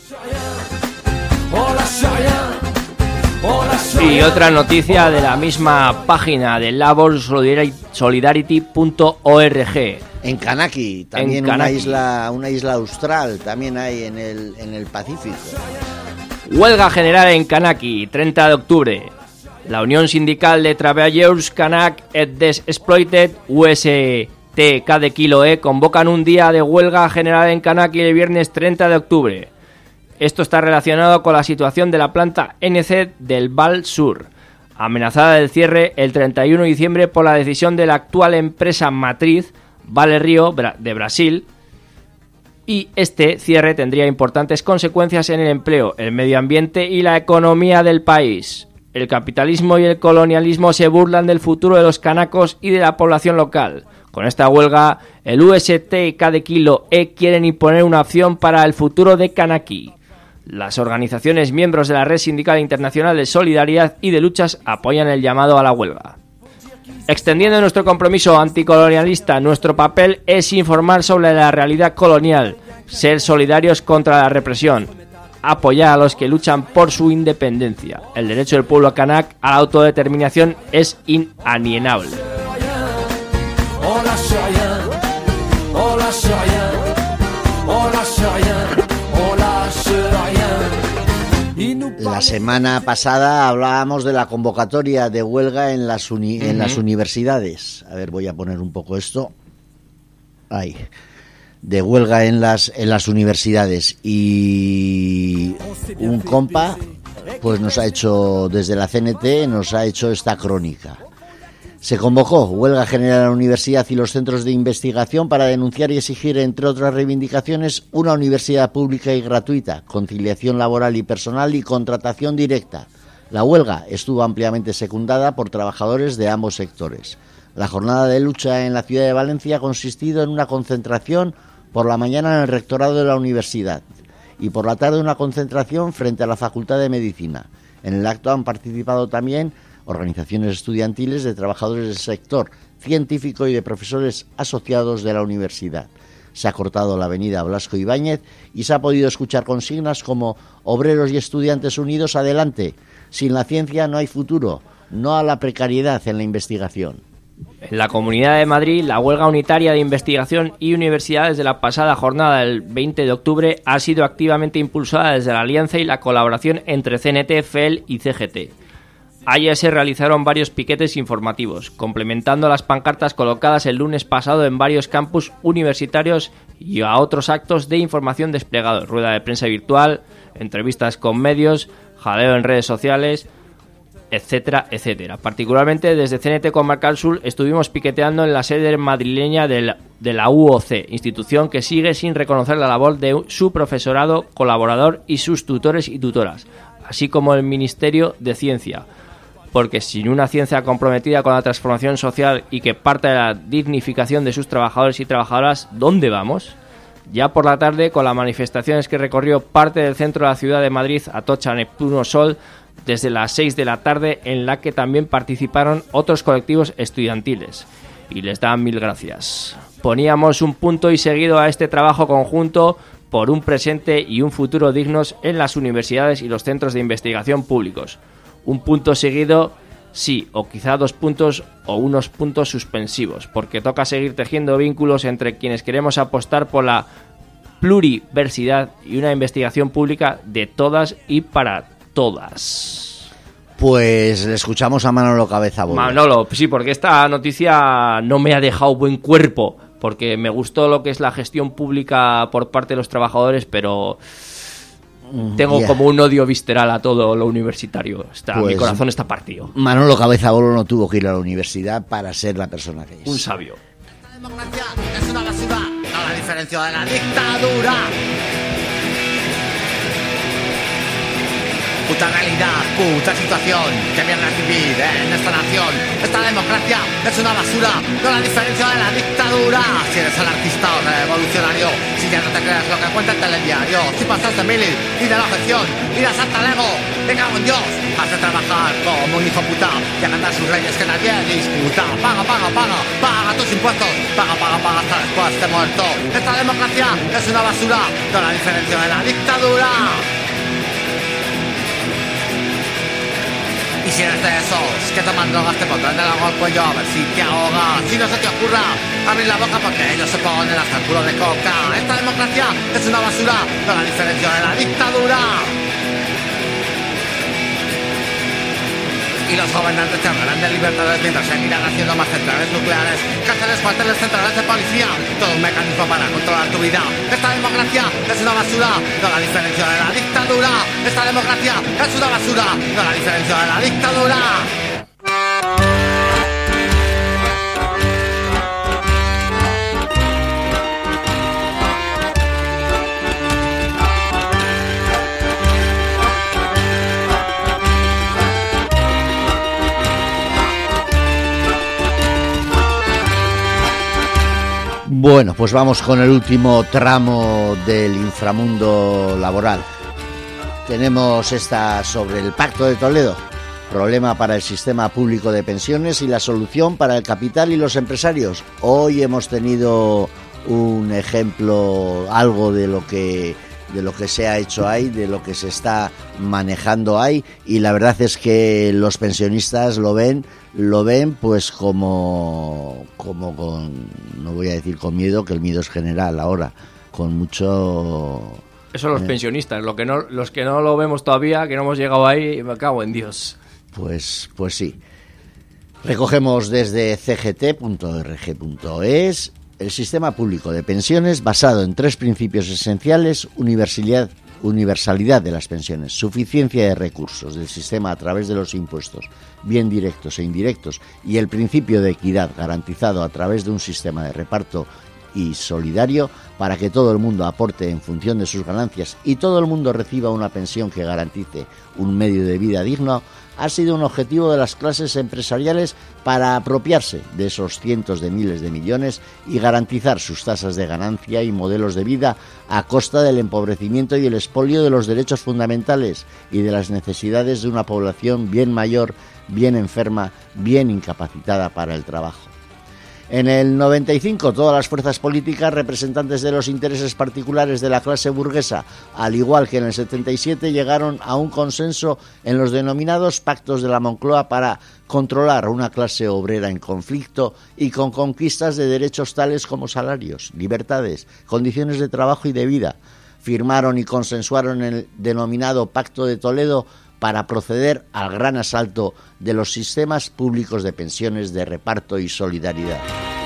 Y otra noticia de la misma página de labor solidarity punto org. En Kanaki, también en una Kanaki. isla, una isla austral, también hay en el, en el Pacífico. Huelga general en Kanaki, treinta de octubre. La Unión Sindical de Travailleurs Kanak et des Exploited, U S T K de Kilo E, convocan un día de huelga general en Kanaki el viernes treinta de octubre. Esto está relacionado con la situación de la planta N C del Val Sur, amenazada del cierre el treinta y uno de diciembre por la decisión de la actual empresa matriz, Vale Río, de Brasil, y este cierre tendría importantes consecuencias en el empleo, el medio ambiente y la economía del país. El capitalismo y el colonialismo se burlan del futuro de los kanakos y de la población local. Con esta huelga, el U S T K de Kilo E quieren imponer una opción para el futuro de Kanaki. Las organizaciones miembros de la Red Sindical Internacional de Solidaridad y de Luchas apoyan el llamado a la huelga. Extendiendo nuestro compromiso anticolonialista, nuestro papel es informar sobre la realidad colonial, ser solidarios contra la represión, apoyar a los que luchan por su independencia. El derecho del pueblo kanak a la autodeterminación es inalienable. La semana pasada hablábamos de la convocatoria de huelga en las, uni- uh-huh. en las universidades. A ver, voy a poner un poco esto. Ahí. De huelga en las, en las universidades. Y un compa pues nos ha hecho, desde la C N T, nos ha hecho esta crónica. Se convocó huelga general a la universidad y los centros de investigación para denunciar y exigir, entre otras reivindicaciones, una universidad pública y gratuita, conciliación laboral y personal y contratación directa. La huelga estuvo ampliamente secundada por trabajadores de ambos sectores. La jornada de lucha en la ciudad de Valencia ha consistido en una concentración por la mañana en el rectorado de la universidad y por la tarde una concentración frente a la Facultad de Medicina. En el acto han participado también organizaciones estudiantiles de trabajadores del sector científico y de profesores asociados de la universidad. Se ha cortado la avenida Blasco Ibáñez y se ha podido escuchar consignas como obreros y estudiantes unidos, adelante. Sin la ciencia no hay futuro, no a la precariedad en la investigación. En la Comunidad de Madrid, la huelga unitaria de investigación y universidades de la pasada jornada del veinte de octubre ha sido activamente impulsada desde la alianza y la colaboración entre C N T, F E L y C G T. Ayer se realizaron varios piquetes informativos, complementando las pancartas colocadas el lunes pasado en varios campus universitarios y a otros actos de información desplegados, rueda de prensa virtual, entrevistas con medios, jaleo en redes sociales, etcétera, etcétera. Particularmente desde C N T Comarcal Sur estuvimos piqueteando en la sede madrileña del, de la U O C, institución que sigue sin reconocer la labor de su profesorado, colaborador y sus tutores y tutoras, así como el Ministerio de Ciencia. Porque sin una ciencia comprometida con la transformación social y que parte de la dignificación de sus trabajadores y trabajadoras, ¿dónde vamos? Ya por la tarde, con las manifestaciones que recorrió parte del centro de la ciudad de Madrid, Atocha, Neptuno, Sol, desde las seis de la tarde, en la que también participaron otros colectivos estudiantiles. Y les dan mil gracias. Poníamos un punto y seguido a este trabajo conjunto por un presente y un futuro dignos en las universidades y los centros de investigación públicos. Un punto seguido, sí, o quizá dos puntos o unos puntos suspensivos, porque toca seguir tejiendo vínculos entre quienes queremos apostar por la pluriversidad y una investigación pública de todas y para todas. Pues le escuchamos a Manolo Cabeza Bolo. Manolo, sí, porque esta noticia no me ha dejado buen cuerpo, porque me gustó lo que es la gestión pública por parte de los trabajadores, pero tengo yeah. como un odio visceral a todo lo universitario. Está, pues, mi corazón está partido. Manolo Cabeza Bolo no tuvo que ir a la universidad para ser la persona que es. Un sabio. La democracia es una evasiva, no la diferencia de la dictadura. Puta realidad, puta situación, que mierda vivir en esta nación. Esta democracia es una basura, no la diferencia de la dictadura. Si eres anarquista o revolucionario, si ya no te crees lo que cuenta el telediario, si pasas de mili y de la objeción y de Santa Lego, me cago en Dios, has de trabajar como un hijo puta y a cantar sus reyes que nadie disputa. Paga, paga, paga, paga tus impuestos, paga, paga, paga hasta después de muerto. Esta democracia es una basura, no la diferencia de la dictadura. Y si eres de esos que toman drogas te pondrán el agua al cuello a ver si te ahogas. Si no se te ocurra abrir la boca porque ellos se ponen hasta el culo de coca. Esta democracia es una basura, no la diferencia de la dictadura. Y los gobernantes te hablarán de libertades mientras seguirán haciendo más centrales nucleares, cárceles, cuarteles, centrales de policía, todo un mecanismo para controlar tu vida. Esta democracia es una basura, no la diferencia de la dictadura. Esta democracia es una basura, no la diferencia de la dictadura. Bueno, pues vamos con el último tramo del inframundo laboral. Tenemos esta sobre el Pacto de Toledo, problema para el sistema público de pensiones y la solución para el capital y los empresarios. Hoy hemos tenido un ejemplo, algo de lo que de lo que se ha hecho ahí, de lo que se está manejando ahí, y la verdad es que los pensionistas lo ven, lo ven pues como, como con, no voy a decir con miedo, que el miedo es general ahora, con mucho... Eso los eh. pensionistas, lo que no, los que no lo vemos todavía, que no hemos llegado ahí, me cago en Dios. Pues, pues sí. Recogemos desde c g t punto r g punto e s el sistema público de pensiones basado en tres principios esenciales: universalidad, universalidad de las pensiones, suficiencia de recursos del sistema a través de los impuestos, bien directos e indirectos, y el principio de equidad garantizado a través de un sistema de reparto y solidario para que todo el mundo aporte en función de sus ganancias y todo el mundo reciba una pensión que garantice un medio de vida digno, ha sido un objetivo de las clases empresariales para apropiarse de esos cientos de miles de millones y garantizar sus tasas de ganancia y modelos de vida a costa del empobrecimiento y el expolio de los derechos fundamentales y de las necesidades de una población bien mayor, bien enferma, bien incapacitada para el trabajo. En el noventa y cinco, todas las fuerzas políticas representantes de los intereses particulares de la clase burguesa, al igual que en el setenta y siete, llegaron a un consenso en los denominados pactos de la Moncloa para controlar a una clase obrera en conflicto y con conquistas de derechos tales como salarios, libertades, condiciones de trabajo y de vida. Firmaron y consensuaron el denominado Pacto de Toledo para proceder al gran asalto de los sistemas públicos de pensiones, de reparto y solidaridad.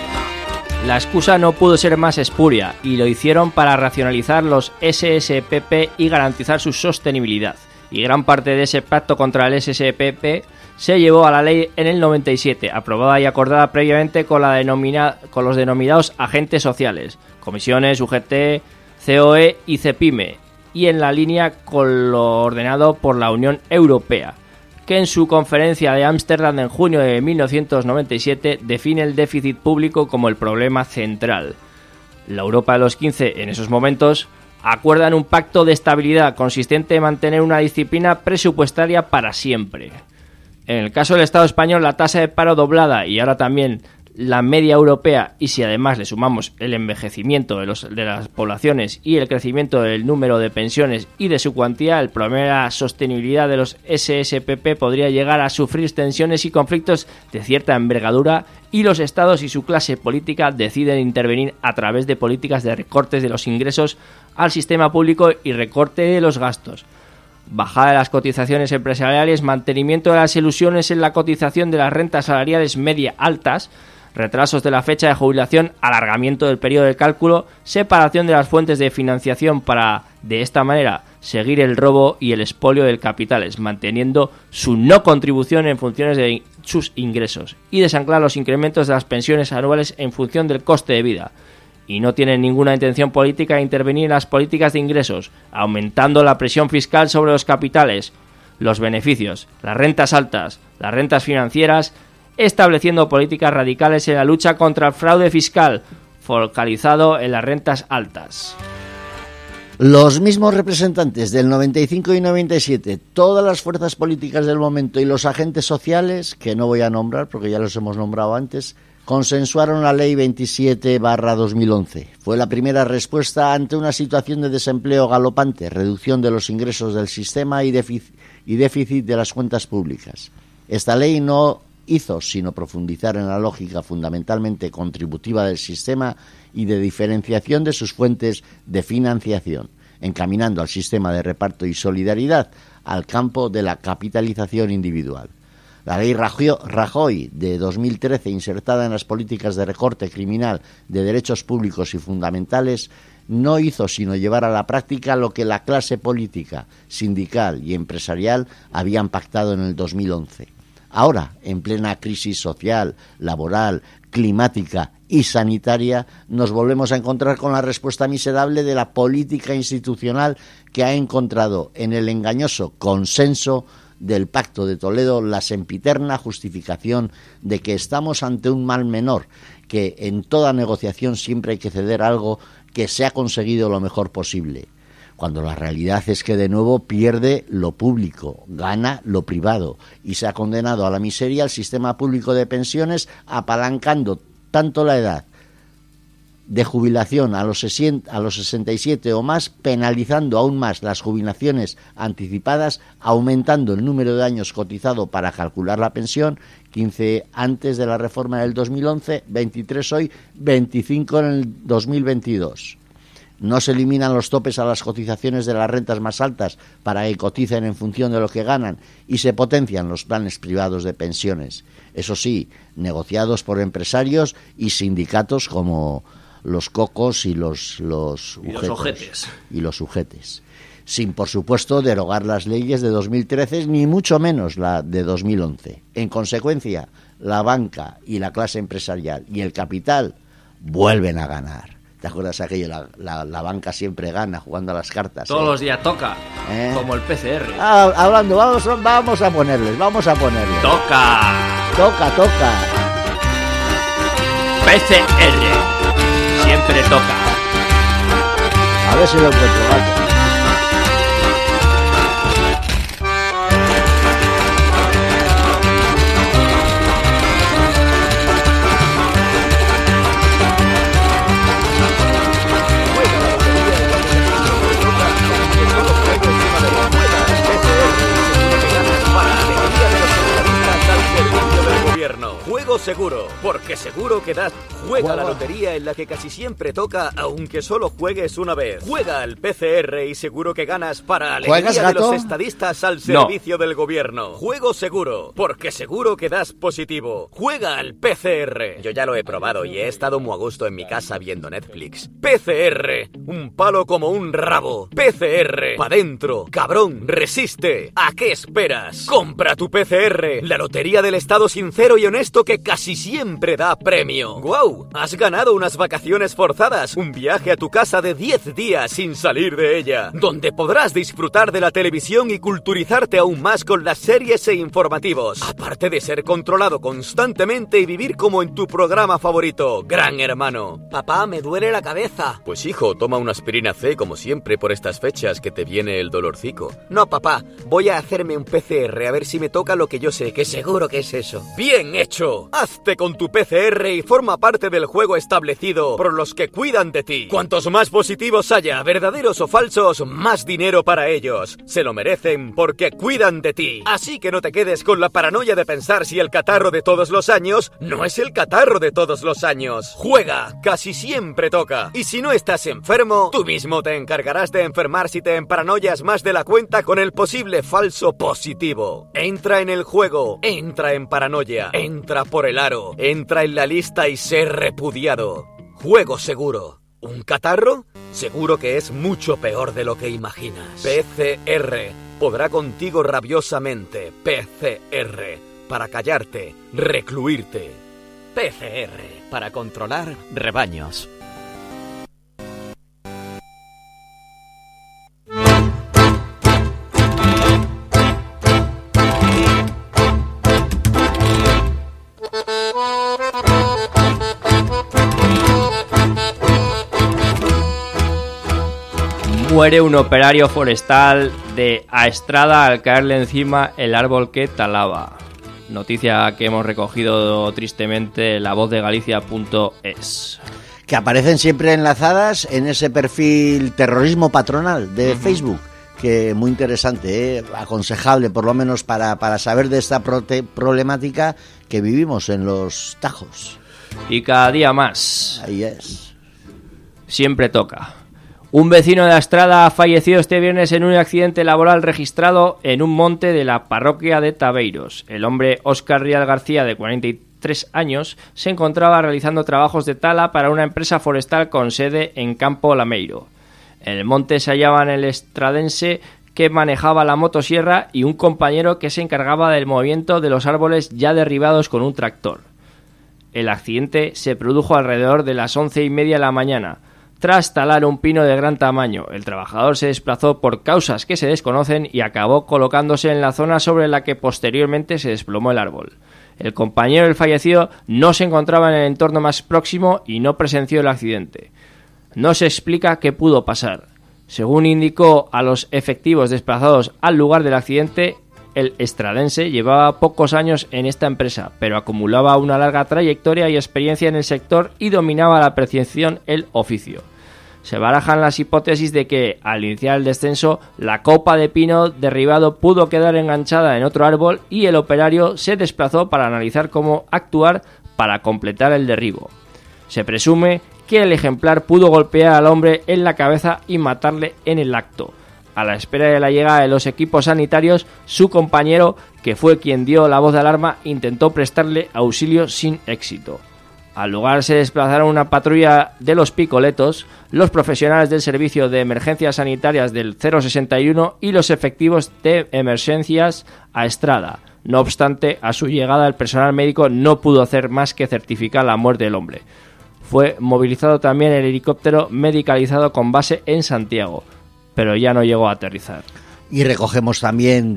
La excusa no pudo ser más espuria, y lo hicieron para racionalizar los S S P P y garantizar su sostenibilidad. Y gran parte de ese pacto contra el S S P P se llevó a la ley en el noventa y siete, aprobada y acordada previamente con, la denomina, con los denominados agentes sociales, comisiones, U G T, C O E y CEPIME, y en la línea con lo ordenado por la Unión Europea, que en su conferencia de Ámsterdam en junio de mil novecientos noventa y siete define el déficit público como el problema central. La Europa de los quince, en esos momentos, acuerdan un pacto de estabilidad consistente en mantener una disciplina presupuestaria para siempre. En el caso del Estado español, la tasa de paro doblada y ahora también la media europea, y si además le sumamos el envejecimiento de, los, de las poblaciones y el crecimiento del número de pensiones y de su cuantía, el problema de la sostenibilidad de los S S P P podría llegar a sufrir tensiones y conflictos de cierta envergadura, y los estados y su clase política deciden intervenir a través de políticas de recortes de los ingresos al sistema público y recorte de los gastos. Bajada de las cotizaciones empresariales, mantenimiento de las ilusiones en la cotización de las rentas salariales media altas, retrasos de la fecha de jubilación, alargamiento del periodo de cálculo, separación de las fuentes de financiación para, de esta manera, seguir el robo y el expolio del capitales, manteniendo su no contribución en función de sus ingresos, y desanclar los incrementos de las pensiones anuales en función del coste de vida. Y no tienen ninguna intención política de intervenir en las políticas de ingresos, aumentando la presión fiscal sobre los capitales. los beneficios, las rentas altas, las rentas financieras, estableciendo políticas radicales en la lucha contra el fraude fiscal, focalizado en las rentas altas. Los mismos representantes del noventa y cinco y noventa y siete, todas las fuerzas políticas del momento y los agentes sociales, que no voy a nombrar porque ya los hemos nombrado antes, consensuaron la Ley veintisiete barra dos mil once. Fue la primera respuesta ante una situación de desempleo galopante, reducción de los ingresos del sistema y déficit, y déficit de las cuentas públicas. Esta ley no hizo sino profundizar en la lógica fundamentalmente contributiva del sistema y de diferenciación de sus fuentes de financiación, encaminando al sistema de reparto y solidaridad al campo de la capitalización individual. La ley Rajoy de dos mil trece, insertada en las políticas de recorte criminal de derechos públicos y fundamentales, no hizo sino llevar a la práctica lo que la clase política, sindical y empresarial habían pactado en el dos mil once. Ahora, en plena crisis social, laboral, climática y sanitaria, nos volvemos a encontrar con la respuesta miserable de la política institucional que ha encontrado en el engañoso consenso del Pacto de Toledo la sempiterna justificación de que estamos ante un mal menor, que en toda negociación siempre hay que ceder algo que se ha conseguido lo mejor posible, cuando la realidad es que de nuevo pierde lo público, gana lo privado, y se ha condenado a la miseria el sistema público de pensiones, apalancando tanto la edad de jubilación a los sesenta y siete o más, penalizando aún más las jubilaciones anticipadas, aumentando el número de años cotizado para calcular la pensión, quince antes de la reforma del dos mil once, veintitrés hoy, veinticinco en el dos mil veintidós. No se eliminan los topes a las cotizaciones de las rentas más altas para que coticen en función de lo que ganan y se potencian los planes privados de pensiones. Eso sí, negociados por empresarios y sindicatos como los cocos y los, los, y los ojetes. Y los sujetes. Sin, por supuesto, derogar las leyes de dos mil trece, ni mucho menos la de dos mil once. En consecuencia, la banca y la clase empresarial y el capital vuelven a ganar. ¿Te acuerdas aquello? La, la, la banca siempre gana jugando a las cartas. Todos ¿eh? los días toca, ¿Eh? Como el P C R. Ah, hablando, vamos, vamos a ponerles, vamos a ponerles. Toca. Toca, toca. P C R. Siempre toca. A ver si lo encuentro, gato. Juego seguro, porque seguro que das. Juega la lotería en la que casi siempre toca, aunque solo juegues una vez. Juega al P C R y seguro que ganas para alegría de los estadistas al servicio no. del gobierno. Juego seguro, porque seguro que das positivo. Juega al P C R. Yo ya lo he probado y he estado muy a gusto en mi casa viendo Netflix. P C R, un palo como un rabo. P C R, pa' dentro. Cabrón, resiste. ¿A qué esperas? Compra tu P C R, la lotería del estado sincero y honesto que casi siempre da premio. ¡Guau! Has ganado unas vacaciones forzadas, un viaje a tu casa de diez días sin salir de ella, donde podrás disfrutar de la televisión y culturizarte aún más con las series e informativos, aparte de ser controlado constantemente y vivir como en tu programa favorito, Gran Hermano. Papá, me duele la cabeza. Pues hijo, toma una aspirina C como siempre por estas fechas que te viene el dolorcico. No, papá, voy a hacerme un P C R a ver si me toca lo que yo sé, que seguro que es eso. ¡Bien hecho! Hazte con tu P C R y forma parte del juego establecido por los que cuidan de ti. Cuantos más positivos haya, verdaderos o falsos, más dinero para ellos. Se lo merecen porque cuidan de ti. Así que no te quedes con la paranoia de pensar si el catarro de todos los años no es el catarro de todos los años. Juega, casi siempre toca. Y si no estás enfermo, tú mismo te encargarás de enfermar si te emparanoias más de la cuenta con el posible falso positivo. Entra en el juego, entra en paranoia, entra por el aro, entra en la lista y sé repudiado. Juego seguro. ¿Un catarro? Seguro que es mucho peor de lo que imaginas. P C R podrá contigo rabiosamente. P C R para callarte, recluirte. P C R para controlar rebaños. Muere un operario forestal de Aestrada al caerle encima el árbol que talaba. Noticia que hemos recogido tristemente en la voz de Galicia punto es. Que aparecen siempre enlazadas en ese perfil terrorismo patronal de uh-huh. Facebook. Que muy interesante, ¿eh? Aconsejable por lo menos para, para saber de esta prote- problemática que vivimos en los Tajos. Y cada día más. Ahí es. Siempre toca. Un vecino de Aestrada ha fallecido este viernes en un accidente laboral registrado en un monte de la parroquia de Tabeiros. El hombre Óscar Rial García, de cuarenta y tres años, se encontraba realizando trabajos de tala para una empresa forestal con sede en Campo Lameiro. En el monte se hallaban el estradense que manejaba la motosierra y un compañero que se encargaba del movimiento de los árboles ya derribados con un tractor. El accidente se produjo alrededor de las once y media de la mañana. Tras talar un pino de gran tamaño, el trabajador se desplazó por causas que se desconocen y acabó colocándose en la zona sobre la que posteriormente se desplomó el árbol. El compañero del fallecido no se encontraba en el entorno más próximo y no presenció el accidente. No se explica qué pudo pasar. Según indicó a los efectivos desplazados al lugar del accidente, el estradense llevaba pocos años en esta empresa, pero acumulaba una larga trayectoria y experiencia en el sector y dominaba a la perfección el oficio. Se barajan las hipótesis de que, al iniciar el descenso, la copa de pino derribado pudo quedar enganchada en otro árbol y el operario se desplazó para analizar cómo actuar para completar el derribo. Se presume que el ejemplar pudo golpear al hombre en la cabeza y matarle en el acto. A la espera de la llegada de los equipos sanitarios, su compañero, que fue quien dio la voz de alarma, intentó prestarle auxilio sin éxito. Al lugar se desplazaron una patrulla de los Picoletos, los profesionales del servicio de emergencias sanitarias del cero sesenta y uno y los efectivos de emergencias Aestrada. No obstante, a su llegada el personal médico no pudo hacer más que certificar la muerte del hombre. Fue movilizado también el helicóptero medicalizado con base en Santiago, pero ya no llegó a aterrizar. Y recogemos también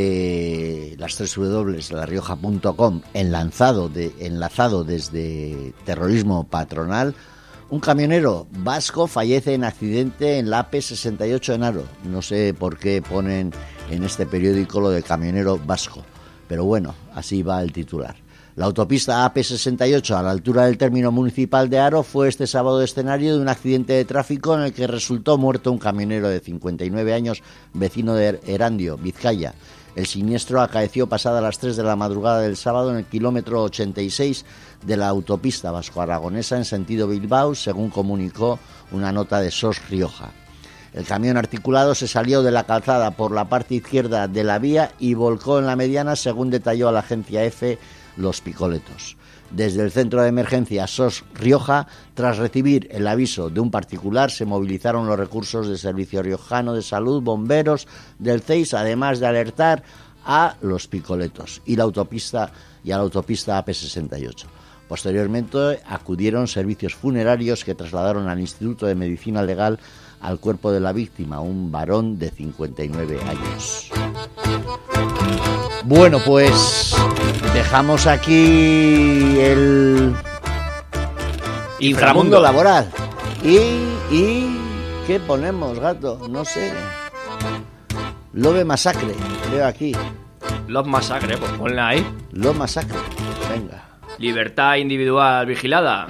desde las tres doble u de la rioja punto com, enlazado, de, enlazado desde terrorismo patronal, un camionero vasco fallece en accidente en la A P sesenta y ocho en Haro. No sé por qué ponen en este periódico lo de camionero vasco, pero bueno, así va el titular. La autopista A P sesenta y ocho a la altura del término municipal de Haro fue este sábado escenario de un accidente de tráfico en el que resultó muerto un camionero de cincuenta y nueve años, vecino de Erandio, Vizcaya. El siniestro acaeció pasada las tres de la madrugada del sábado en el kilómetro ochenta y seis de la autopista vasco-aragonesa en sentido Bilbao, según comunicó una nota de S O S Rioja. El camión articulado se salió de la calzada por la parte izquierda de la vía y volcó en la mediana, según detalló a la agencia EFE Los Picoletos. Desde el centro de emergencia S O S Rioja, tras recibir el aviso de un particular, se movilizaron los recursos del Servicio Riojano de Salud, bomberos del C E I S, además de alertar a Los Picoletos y la autopista y a la autopista A P sesenta y ocho. Posteriormente acudieron servicios funerarios que trasladaron al Instituto de Medicina Legal al cuerpo de la víctima, un varón de cincuenta y nueve años. Bueno, pues dejamos aquí el inframundo laboral. Y, y ¿qué ponemos, gato? No sé. Love Masacre, creo aquí. Love Masacre, pues ponle ahí. Love Masacre, venga. Libertad individual vigilada.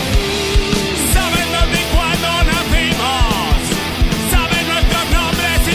Saben dónde y cuándo nacimos, saben nuestros nombres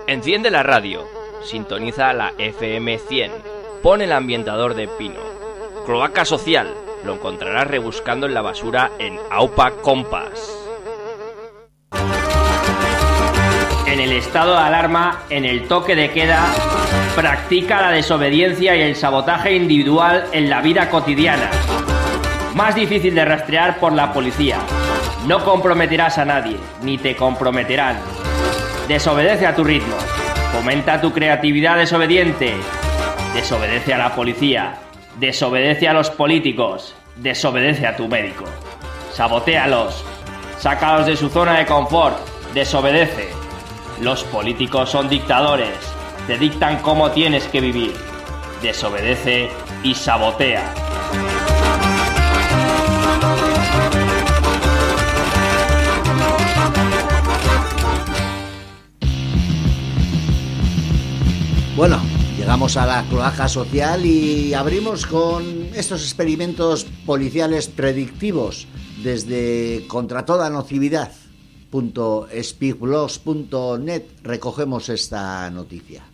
Enciende la radio, sintoniza la F M cien, pon el ambientador de pino. Cloaca social, lo encontrarás rebuscando en la basura en Aupa Compass. En el estado de alarma, en el toque de queda, practica la desobediencia y el sabotaje individual en la vida cotidiana. Más difícil de rastrear por la policía. No comprometerás a nadie, ni te comprometerán. Desobedece a tu ritmo. Fomenta tu creatividad desobediente. Desobedece a la policía. Desobedece a los políticos. Desobedece a tu médico. Sabotéalos. Sácalos de su zona de confort. Desobedece. Los políticos son dictadores. Te dictan cómo tienes que vivir. Desobedece y sabotea. Bueno, llegamos a la cloaca social y abrimos con estos experimentos policiales predictivos desde Contra Toda Nocividad punto speakblogs punto net recogemos esta noticia.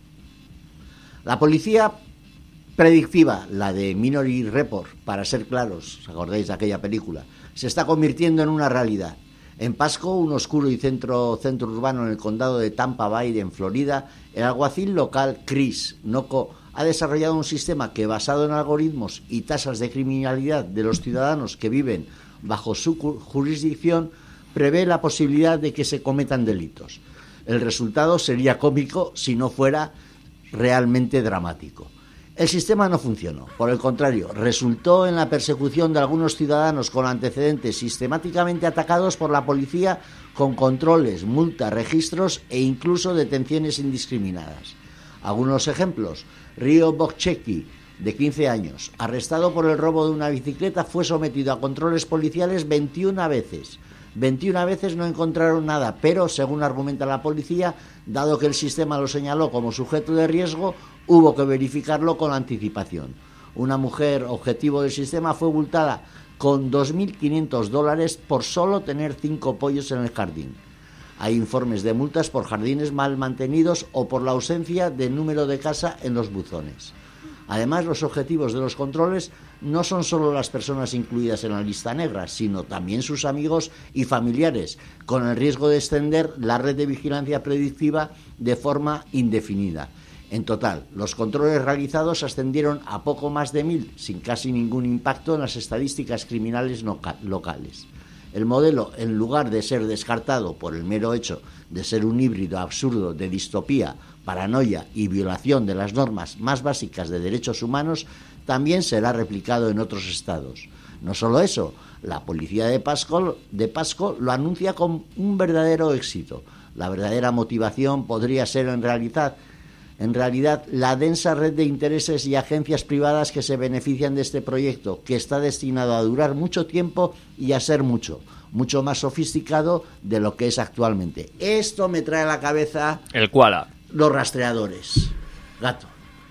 La policía predictiva, la de Minority Report, para ser claros, ¿os acordáis de aquella película? Se está convirtiendo en una realidad. En Pasco, un oscuro y centro, centro urbano en el condado de Tampa Bay, en Florida, el alguacil local Chris Noco ha desarrollado un sistema que, basado en algoritmos y tasas de criminalidad de los ciudadanos que viven bajo su jurisdicción, prevé la posibilidad de que se cometan delitos. El resultado sería cómico si no fuera realmente dramático. El sistema no funcionó, por el contrario, resultó en la persecución de algunos ciudadanos con antecedentes sistemáticamente atacados por la policía con controles, multas, registros e incluso detenciones indiscriminadas. Algunos ejemplos: Rio Bocchecchi, de quince años, arrestado por el robo de una bicicleta, fue sometido a controles policiales veintiuna veces. veintiuna veces no encontraron nada, pero, según argumenta la policía, dado que el sistema lo señaló como sujeto de riesgo, hubo que verificarlo con anticipación. Una mujer objetivo del sistema fue multada con dos mil quinientos dólares por solo tener cinco pollos en el jardín. Hay informes de multas por jardines mal mantenidos o por la ausencia de número de casa en los buzones. Además, los objetivos de los controles no son solo las personas incluidas en la lista negra, sino también sus amigos y familiares, con el riesgo de extender la red de vigilancia predictiva de forma indefinida. En total, los controles realizados ascendieron a poco más de mil, sin casi ningún impacto en las estadísticas criminales locales. El modelo, en lugar de ser descartado por el mero hecho de ser un híbrido absurdo de distopía, paranoia y violación de las normas más básicas de derechos humanos, también será replicado en otros estados. No solo eso, la policía de Pasco, de Pasco lo anuncia como un verdadero éxito. La verdadera motivación podría ser en realidad, en realidad la densa red de intereses y agencias privadas que se benefician de este proyecto, que está destinado a durar mucho tiempo y a ser mucho, mucho más sofisticado de lo que es actualmente. Esto me trae a la cabeza el koala. Los rastreadores. Gato.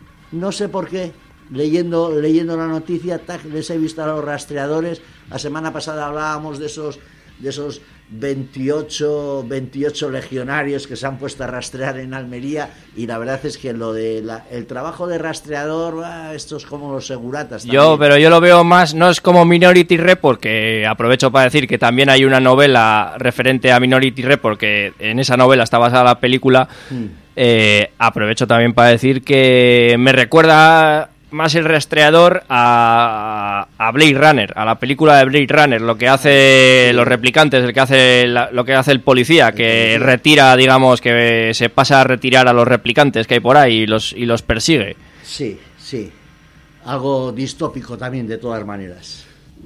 No sé por qué, leyendo, leyendo la noticia, tac, les he visto a los rastreadores. La semana pasada hablábamos de esos, de esos veintiocho, veintiocho legionarios que se han puesto a rastrear en Almería, y la verdad es que lo de la, el trabajo de rastreador, ah, esto es como los seguratas también. Yo, pero yo lo veo más, no es como Minority Report, que aprovecho para decir que también hay una novela referente a Minority Report, que en esa novela está basada la película. Hmm. Eh, aprovecho también para decir que me recuerda más el rastreador a, a Blade Runner, a la película de Blade Runner, lo que hace los replicantes, el que hace la, lo que hace el policía, que el policía. retira, digamos, que se pasa a retirar a los replicantes que hay por ahí y los, y los persigue. Sí, sí. Algo distópico también, de todas maneras.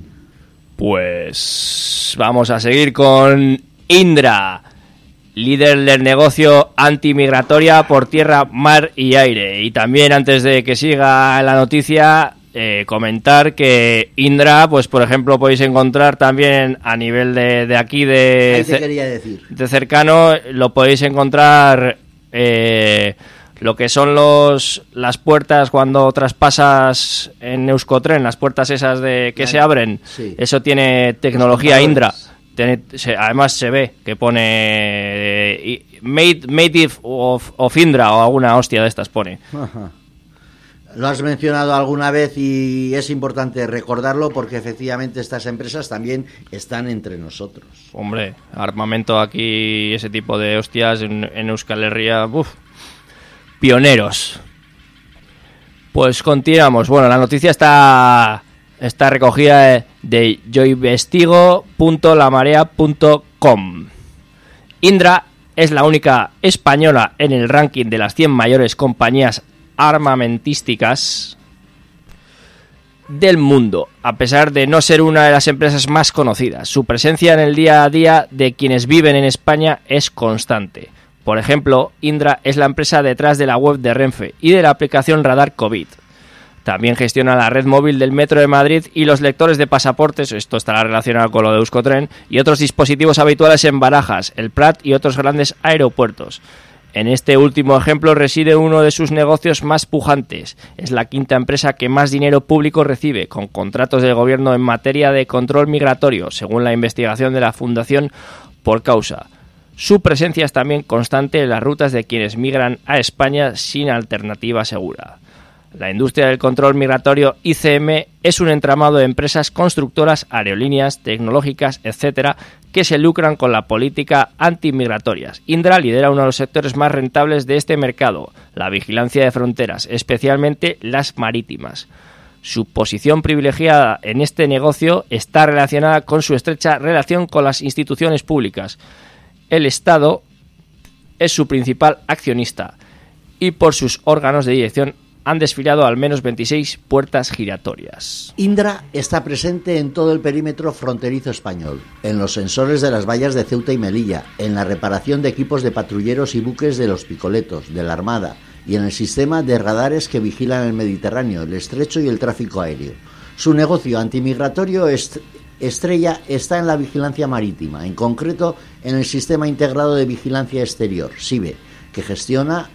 Pues vamos a seguir con Indra, líder del negocio antimigratoria por tierra, mar y aire. Y también, antes de que siga la noticia, eh, comentar que Indra, pues por ejemplo, podéis encontrar también a nivel de, de aquí, de, Ahí te quería decir. de cercano, lo podéis encontrar eh, lo que son los las puertas cuando traspasas en Euskotren, las puertas esas de que claro. se abren. Sí. Eso tiene tecnología Indra. además se ve que pone eh, made, Made of, of Indra o alguna hostia de estas pone. Ajá. Lo has mencionado alguna vez y es importante recordarlo porque efectivamente estas empresas también están entre nosotros. Hombre, armamento aquí, ese tipo de hostias en, en Euskal Herria, uf, pioneros. Pues continuamos. Bueno, la noticia está, está recogida de yoinvestigo punto la marea punto com. Indra es la única española en el ranking de las cien mayores compañías armamentísticas del mundo, a pesar de no ser una de las empresas más conocidas. Su presencia en el día a día de quienes viven en España es constante. Por ejemplo, Indra es la empresa detrás de la web de Renfe y de la aplicación Radar COVID. También gestiona la red móvil del Metro de Madrid y los lectores de pasaportes, esto estará relacionado con lo de Euskotren, y otros dispositivos habituales en Barajas, el Prat y otros grandes aeropuertos. En este último ejemplo reside uno de sus negocios más pujantes. Es la quinta empresa que más dinero público recibe, con contratos del gobierno en materia de control migratorio, según la investigación de la Fundación Por Causa. Su presencia es también constante en las rutas de quienes migran a España sin alternativa segura. La industria del control migratorio I C M es un entramado de empresas constructoras, aerolíneas, tecnológicas, etcétera, que se lucran con la política antimigratorias. Indra lidera uno de los sectores más rentables de este mercado, la vigilancia de fronteras, especialmente las marítimas. Su posición privilegiada en este negocio está relacionada con su estrecha relación con las instituciones públicas. El Estado es su principal accionista y por sus órganos de dirección han desfilado al menos veintiséis puertas giratorias. Indra está presente en todo el perímetro fronterizo español, en los sensores de las vallas de Ceuta y Melilla, en la reparación de equipos de patrulleros y buques de los picoletos, de la Armada, y en el sistema de radares que vigilan el Mediterráneo, el Estrecho y el tráfico aéreo. Su negocio antimigratorio est- estrella está en la vigilancia marítima, en concreto en el Sistema Integrado de Vigilancia Exterior, SIBE, que gestiona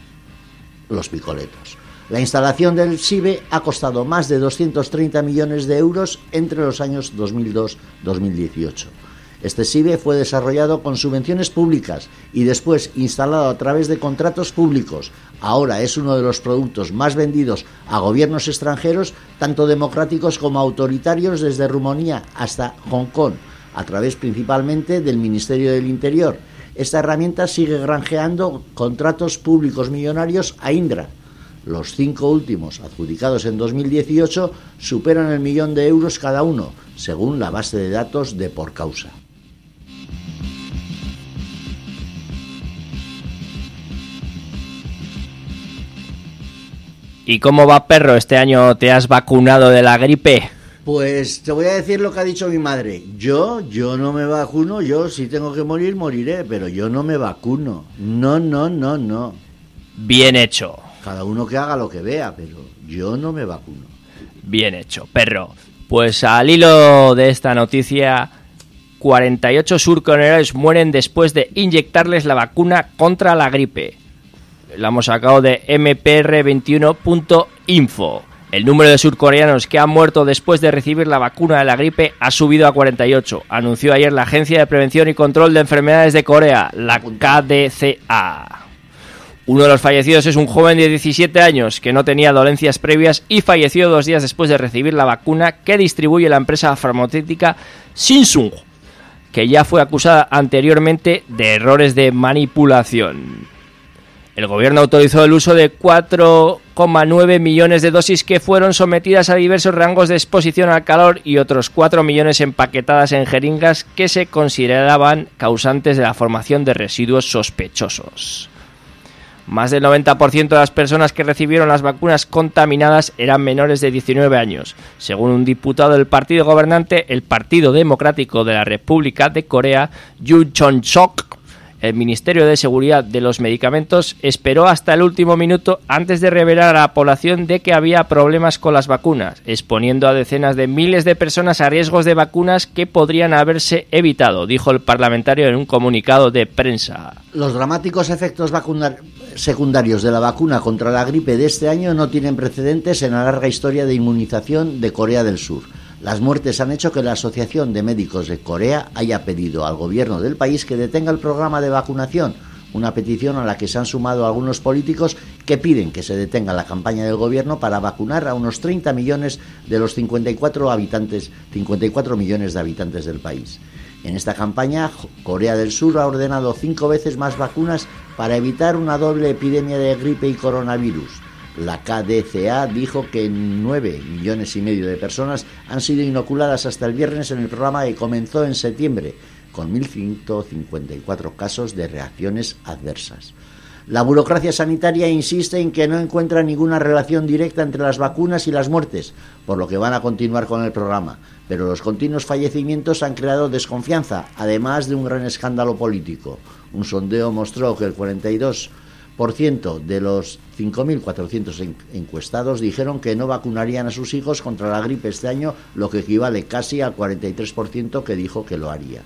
los picoletos. La instalación del SIBE ha costado más de doscientos treinta millones de euros entre los años dos mil dos a dos mil dieciocho. Este SIBE fue desarrollado con subvenciones públicas y después instalado a través de contratos públicos. Ahora es uno de los productos más vendidos a gobiernos extranjeros, tanto democráticos como autoritarios, desde Rumanía hasta Hong Kong, a través principalmente del Ministerio del Interior. Esta herramienta sigue granjeando contratos públicos millonarios a Indra. Los cinco últimos, adjudicados en dos mil dieciocho, superan el millón de euros cada uno, según la base de datos de Por Causa. ¿Y cómo va, perro? ¿Este año te has vacunado de la gripe? Pues te voy a decir lo que ha dicho mi madre. Yo, yo no me vacuno, yo si tengo que morir, moriré, pero yo no me vacuno. No, no, no, no. Bien hecho. Cada uno que haga lo que vea, pero yo no me vacuno. Bien hecho, perro. Pues al hilo de esta noticia, cuarenta y ocho surcoreanos mueren después de inyectarles la vacuna contra la gripe. La hemos sacado de eme pe erre veintiuno punto info. El número de surcoreanos que han muerto después de recibir la vacuna de la gripe ha subido a cuarenta y ocho, anunció ayer la Agencia de Prevención y Control de Enfermedades de Corea, la ka de ce a. Uno de los fallecidos es un joven de diecisiete años que no tenía dolencias previas y falleció dos días después de recibir la vacuna que distribuye la empresa farmacéutica Samsung, que ya fue acusada anteriormente de errores de manipulación. El gobierno autorizó el uso de cuatro coma nueve millones de dosis que fueron sometidas a diversos rangos de exposición al calor y otros cuatro millones empaquetadas en jeringas que se consideraban causantes de la formación de residuos sospechosos. Más del noventa por ciento de las personas que recibieron las vacunas contaminadas eran menores de diecinueve años. Según un diputado del partido gobernante, el Partido Democrático de la República de Corea, Yoon Chong-sok, el Ministerio de Seguridad de los Medicamentos esperó hasta el último minuto antes de revelar a la población de que había problemas con las vacunas, exponiendo a decenas de miles de personas a riesgos de vacunas que podrían haberse evitado, dijo el parlamentario en un comunicado de prensa. Los dramáticos efectos vacunar- secundarios de la vacuna contra la gripe de este año no tienen precedentes en la larga historia de inmunización de Corea del Sur. Las muertes han hecho que la Asociación de Médicos de Corea haya pedido al gobierno del país que detenga el programa de vacunación, una petición a la que se han sumado algunos políticos que piden que se detenga la campaña del gobierno para vacunar a unos treinta millones de los cincuenta y cuatro habitantes, cincuenta y cuatro millones de habitantes del país. En esta campaña, Corea del Sur ha ordenado cinco veces más vacunas para evitar una doble epidemia de gripe y coronavirus. La K D C A dijo que nueve millones y medio de personas han sido inoculadas hasta el viernes en el programa que comenzó en septiembre, con mil ciento cincuenta y cuatro casos de reacciones adversas. La burocracia sanitaria insiste en que no encuentra ninguna relación directa entre las vacunas y las muertes, por lo que van a continuar con el programa. Pero los continuos fallecimientos han creado desconfianza, además de un gran escándalo político. Un sondeo mostró que el cuarenta y dos por ciento de los cinco mil cuatrocientos encuestados dijeron que no vacunarían a sus hijos contra la gripe este año, lo que equivale casi al cuarenta y tres por ciento que dijo que lo haría.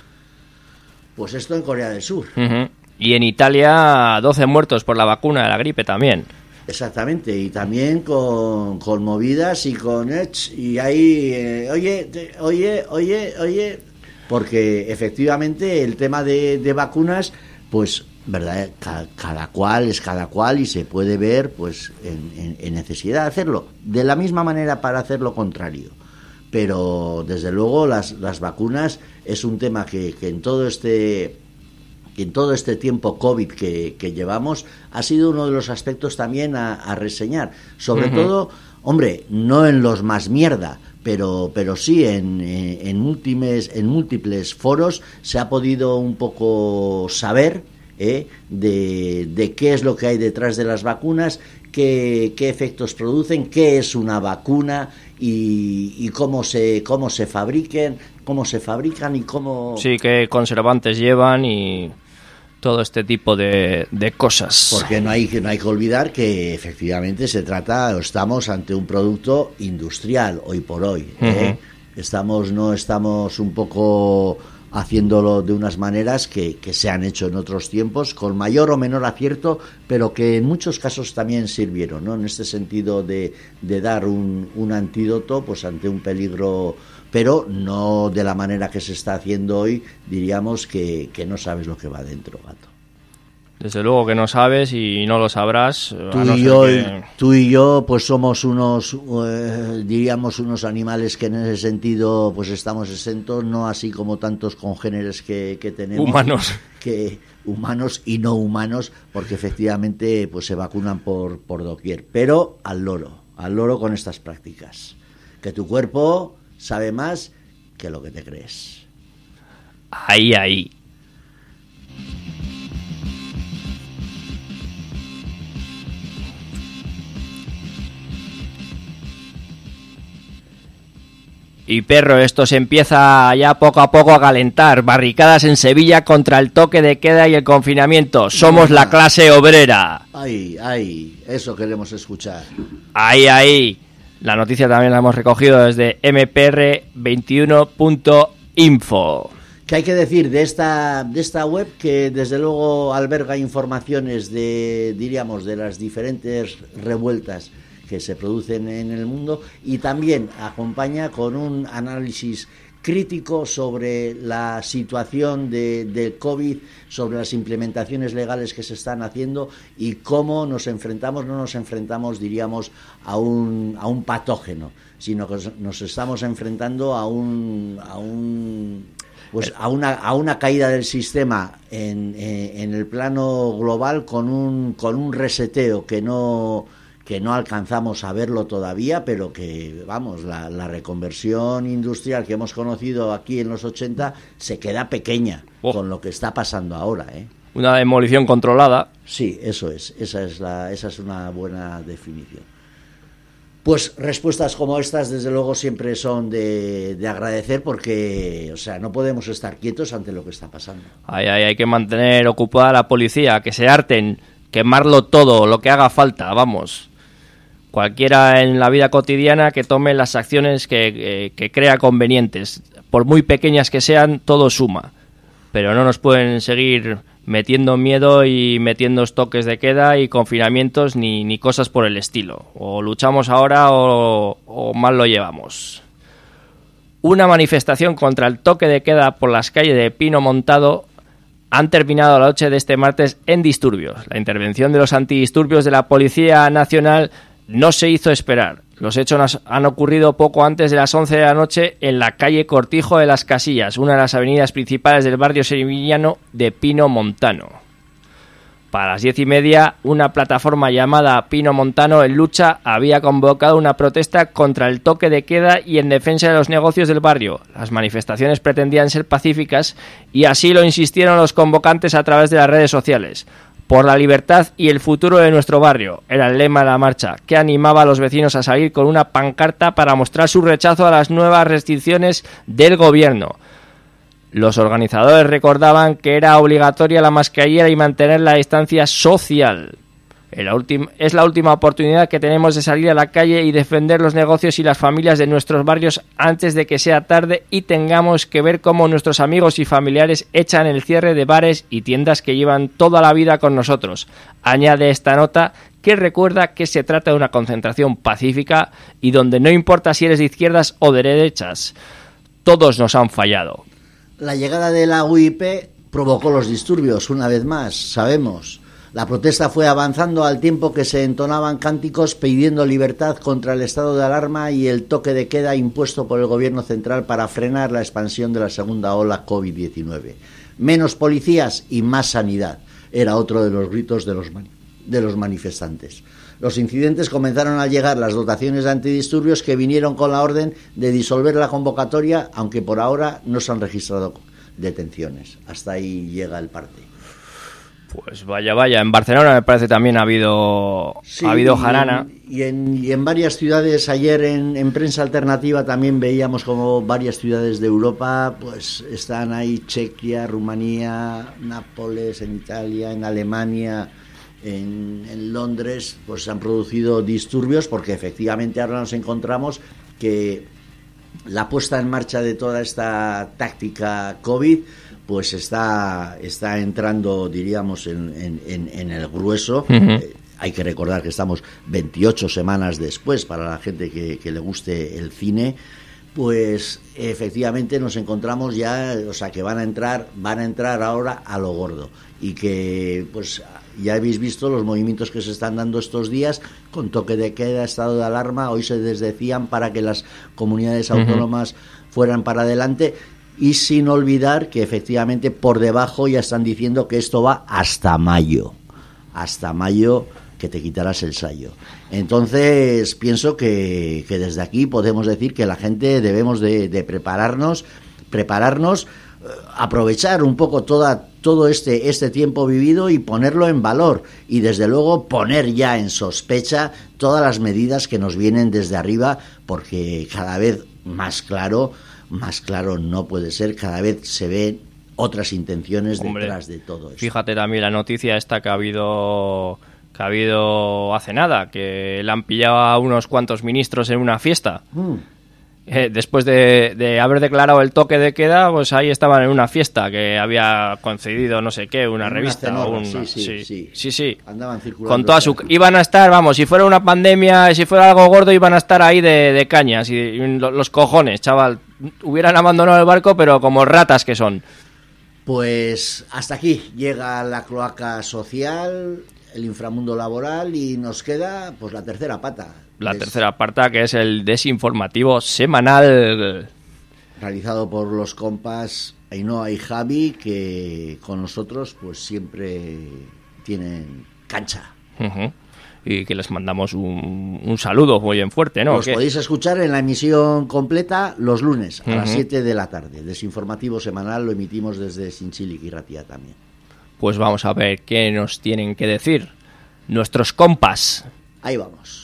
Pues esto en Corea del Sur. Uh-huh. Y en Italia, doce muertos por la vacuna de la gripe también. Exactamente, y también con, con movidas y con... Y ahí, eh, oye, te, oye, oye, oye... Porque efectivamente el tema de, de vacunas, pues... ¿verdad? Cada, cada cual es cada cual y se puede ver pues en, en, en necesidad de hacerlo. De la misma manera para hacer lo contrario. Pero desde luego las, las vacunas es un tema que, que en todo este que en todo este tiempo COVID que, que llevamos ha sido uno de los aspectos también a, a reseñar. Sobre uh-huh. todo, hombre, no en los más mierda, pero pero sí en, en, múltiples, en múltiples foros se ha podido un poco saber ¿Eh? De, de qué es lo que hay detrás de las vacunas, qué, qué efectos producen, qué es una vacuna y, y cómo se cómo se fabriquen, cómo se fabrican y cómo... Sí, qué conservantes llevan y todo este tipo de, de cosas. Porque no hay, no hay que olvidar que efectivamente se trata, estamos ante un producto industrial hoy por hoy. ¿eh? Uh-huh. Estamos, no estamos un poco... haciéndolo de unas maneras que, que se han hecho en otros tiempos, con mayor o menor acierto, pero que en muchos casos también sirvieron, ¿no? En este sentido de, de dar un, un antídoto pues ante un peligro, pero no de la manera que se está haciendo hoy, diríamos que, que no sabes lo que va dentro, gato. Desde luego que no sabes y no lo sabrás. Tú, no y, yo, que... tú y yo pues somos unos, eh, diríamos unos animales que en ese sentido pues estamos exentos, no así como tantos congéneres que, que tenemos. Humanos. Que, humanos y no humanos, porque efectivamente pues se vacunan por, por doquier. Pero al loro, al loro con estas prácticas. Que tu cuerpo sabe más que lo que te crees. Ahí, ahí. Y perro, esto se empieza ya poco a poco a calentar. Barricadas en Sevilla contra el toque de queda y el confinamiento. Somos la clase obrera. Ay, ay, eso queremos escuchar. Ahí, ahí. La noticia también la hemos recogido desde eme pe erre veintiuno punto info. ¿Qué hay que decir de esta de esta web que desde luego alberga informaciones de, diríamos, de las diferentes revueltas que se producen en el mundo, y también acompaña con un análisis crítico sobre la situación de, de COVID, sobre las implementaciones legales que se están haciendo y cómo nos enfrentamos, no nos enfrentamos, diríamos, a un, a un patógeno, sino que nos estamos enfrentando a un... A un pues a una a una caída del sistema en, en el plano global con un con un reseteo que no que no alcanzamos a verlo todavía, pero que, vamos, la, la reconversión industrial que hemos conocido aquí en los ochenta se queda pequeña oh. con lo que está pasando ahora, ¿eh? Una demolición controlada. Sí, eso es, esa es la, esa es una buena definición. Pues respuestas como estas, desde luego, siempre son de, de agradecer porque, o sea, no podemos estar quietos ante lo que está pasando. Ay, ay, hay que mantener ocupada a la policía, que se harten, quemarlo todo, lo que haga falta, vamos. Cualquiera en la vida cotidiana que tome las acciones que, que, que crea convenientes. Por muy pequeñas que sean, todo suma. Pero no nos pueden seguir metiendo miedo y metiendo toques de queda y confinamientos ni, ni cosas por el estilo. O luchamos ahora o, o mal lo llevamos. una manifestación contra el toque de queda por las calles de Pino Montado han terminado la noche de este martes en disturbios. La intervención de los antidisturbios de la Policía Nacional no se hizo esperar. Los hechos han ocurrido poco antes de las once de la noche en la calle Cortijo de las Casillas, una de las avenidas principales del barrio sevillano de Pino Montano. Para las diez y media, una plataforma llamada Pino Montano en Lucha había convocado una protesta contra el toque de queda y en defensa de los negocios del barrio. Las manifestaciones pretendían ser pacíficas y así lo insistieron los convocantes a través de las redes sociales. Por la libertad y el futuro de nuestro barrio, era el lema de la marcha, que animaba a los vecinos a salir con una pancarta para mostrar su rechazo a las nuevas restricciones del gobierno. Los organizadores recordaban que era obligatoria la mascarilla y mantener la distancia social. Es la última oportunidad que tenemos de salir a la calle y defender los negocios y las familias de nuestros barrios antes de que sea tarde y tengamos que ver cómo nuestros amigos y familiares echan el cierre de bares y tiendas que llevan toda la vida con nosotros. Añade esta nota que recuerda que se trata de una concentración pacífica y donde no importa si eres de izquierdas o de derechas, todos nos han fallado. La llegada de la U I P provocó los disturbios, una vez más, sabemos. La protesta fue avanzando al tiempo que se entonaban cánticos pidiendo libertad contra el estado de alarma y el toque de queda impuesto por el gobierno central para frenar la expansión de la segunda ola COVID diecinueve. Menos policías y más sanidad, era otro de los gritos de los, man- de los manifestantes. Los incidentes comenzaron al llegar las dotaciones de antidisturbios que vinieron con la orden de disolver la convocatoria, aunque por ahora no se han registrado detenciones. Hasta ahí llega el parte. Pues vaya, vaya. En Barcelona me parece también ha habido sí, ha habido jarana. Y en, y en varias ciudades, ayer en, en prensa alternativa también veíamos como varias ciudades de Europa pues están ahí, Chequia, Rumanía, Nápoles, en Italia, en Alemania... En, en Londres pues se han producido disturbios porque efectivamente ahora nos encontramos que la puesta en marcha de toda esta táctica COVID pues está, está entrando, diríamos, en, en, en el grueso. Uh-huh. Eh, hay que recordar que estamos veintiocho semanas después, para la gente que, que le guste el cine, pues efectivamente nos encontramos ya, o sea, que van a entrar, van a entrar ahora a lo gordo y que pues ya habéis visto los movimientos que se están dando estos días con toque de queda, estado de alarma. Hoy se desdecían para que las comunidades autónomas uh-huh. fueran para adelante y sin olvidar que efectivamente por debajo ya están diciendo que esto va hasta mayo, hasta mayo que te quitarás el sayo. Entonces pienso que, que desde aquí podemos decir que la gente debemos de, de prepararnos, prepararnos, aprovechar un poco toda, todo este, este tiempo vivido y ponerlo en valor y desde luego poner ya en sospecha todas las medidas que nos vienen desde arriba, porque cada vez más claro, más claro no puede ser, cada vez se ven otras intenciones Hombre, detrás de todo esto. Fíjate también la noticia esta que ha habido que ha habido hace nada, que le han pillado a unos cuantos ministros en una fiesta. Mm. Eh, después de, de haber declarado el toque de queda, pues ahí estaban en una fiesta que había concedido no sé qué, una en revista. Una cenora, un, sí, sí, sí, sí, sí, sí. Andaban circulando. Con toda su, iban a estar, vamos, si fuera una pandemia, si fuera algo gordo, iban a estar ahí de, de cañas y, y los cojones, chaval. Hubieran abandonado el barco, pero como ratas que son. Pues hasta aquí llega la cloaca social, el inframundo laboral y nos queda pues la tercera pata. La es... tercera pata, que es el desinformativo semanal. Realizado por los compas Ainhoa y Javi, que con nosotros pues siempre tienen cancha. Uh-huh. Y que les mandamos un, un saludo muy bien fuerte, ¿no? Los podéis escuchar en la emisión completa los lunes a uh-huh. las siete de la tarde. Desinformativo semanal lo emitimos desde Sinchilik y Ratia también. Pues vamos a ver qué nos tienen que decir nuestros compas. Ahí vamos.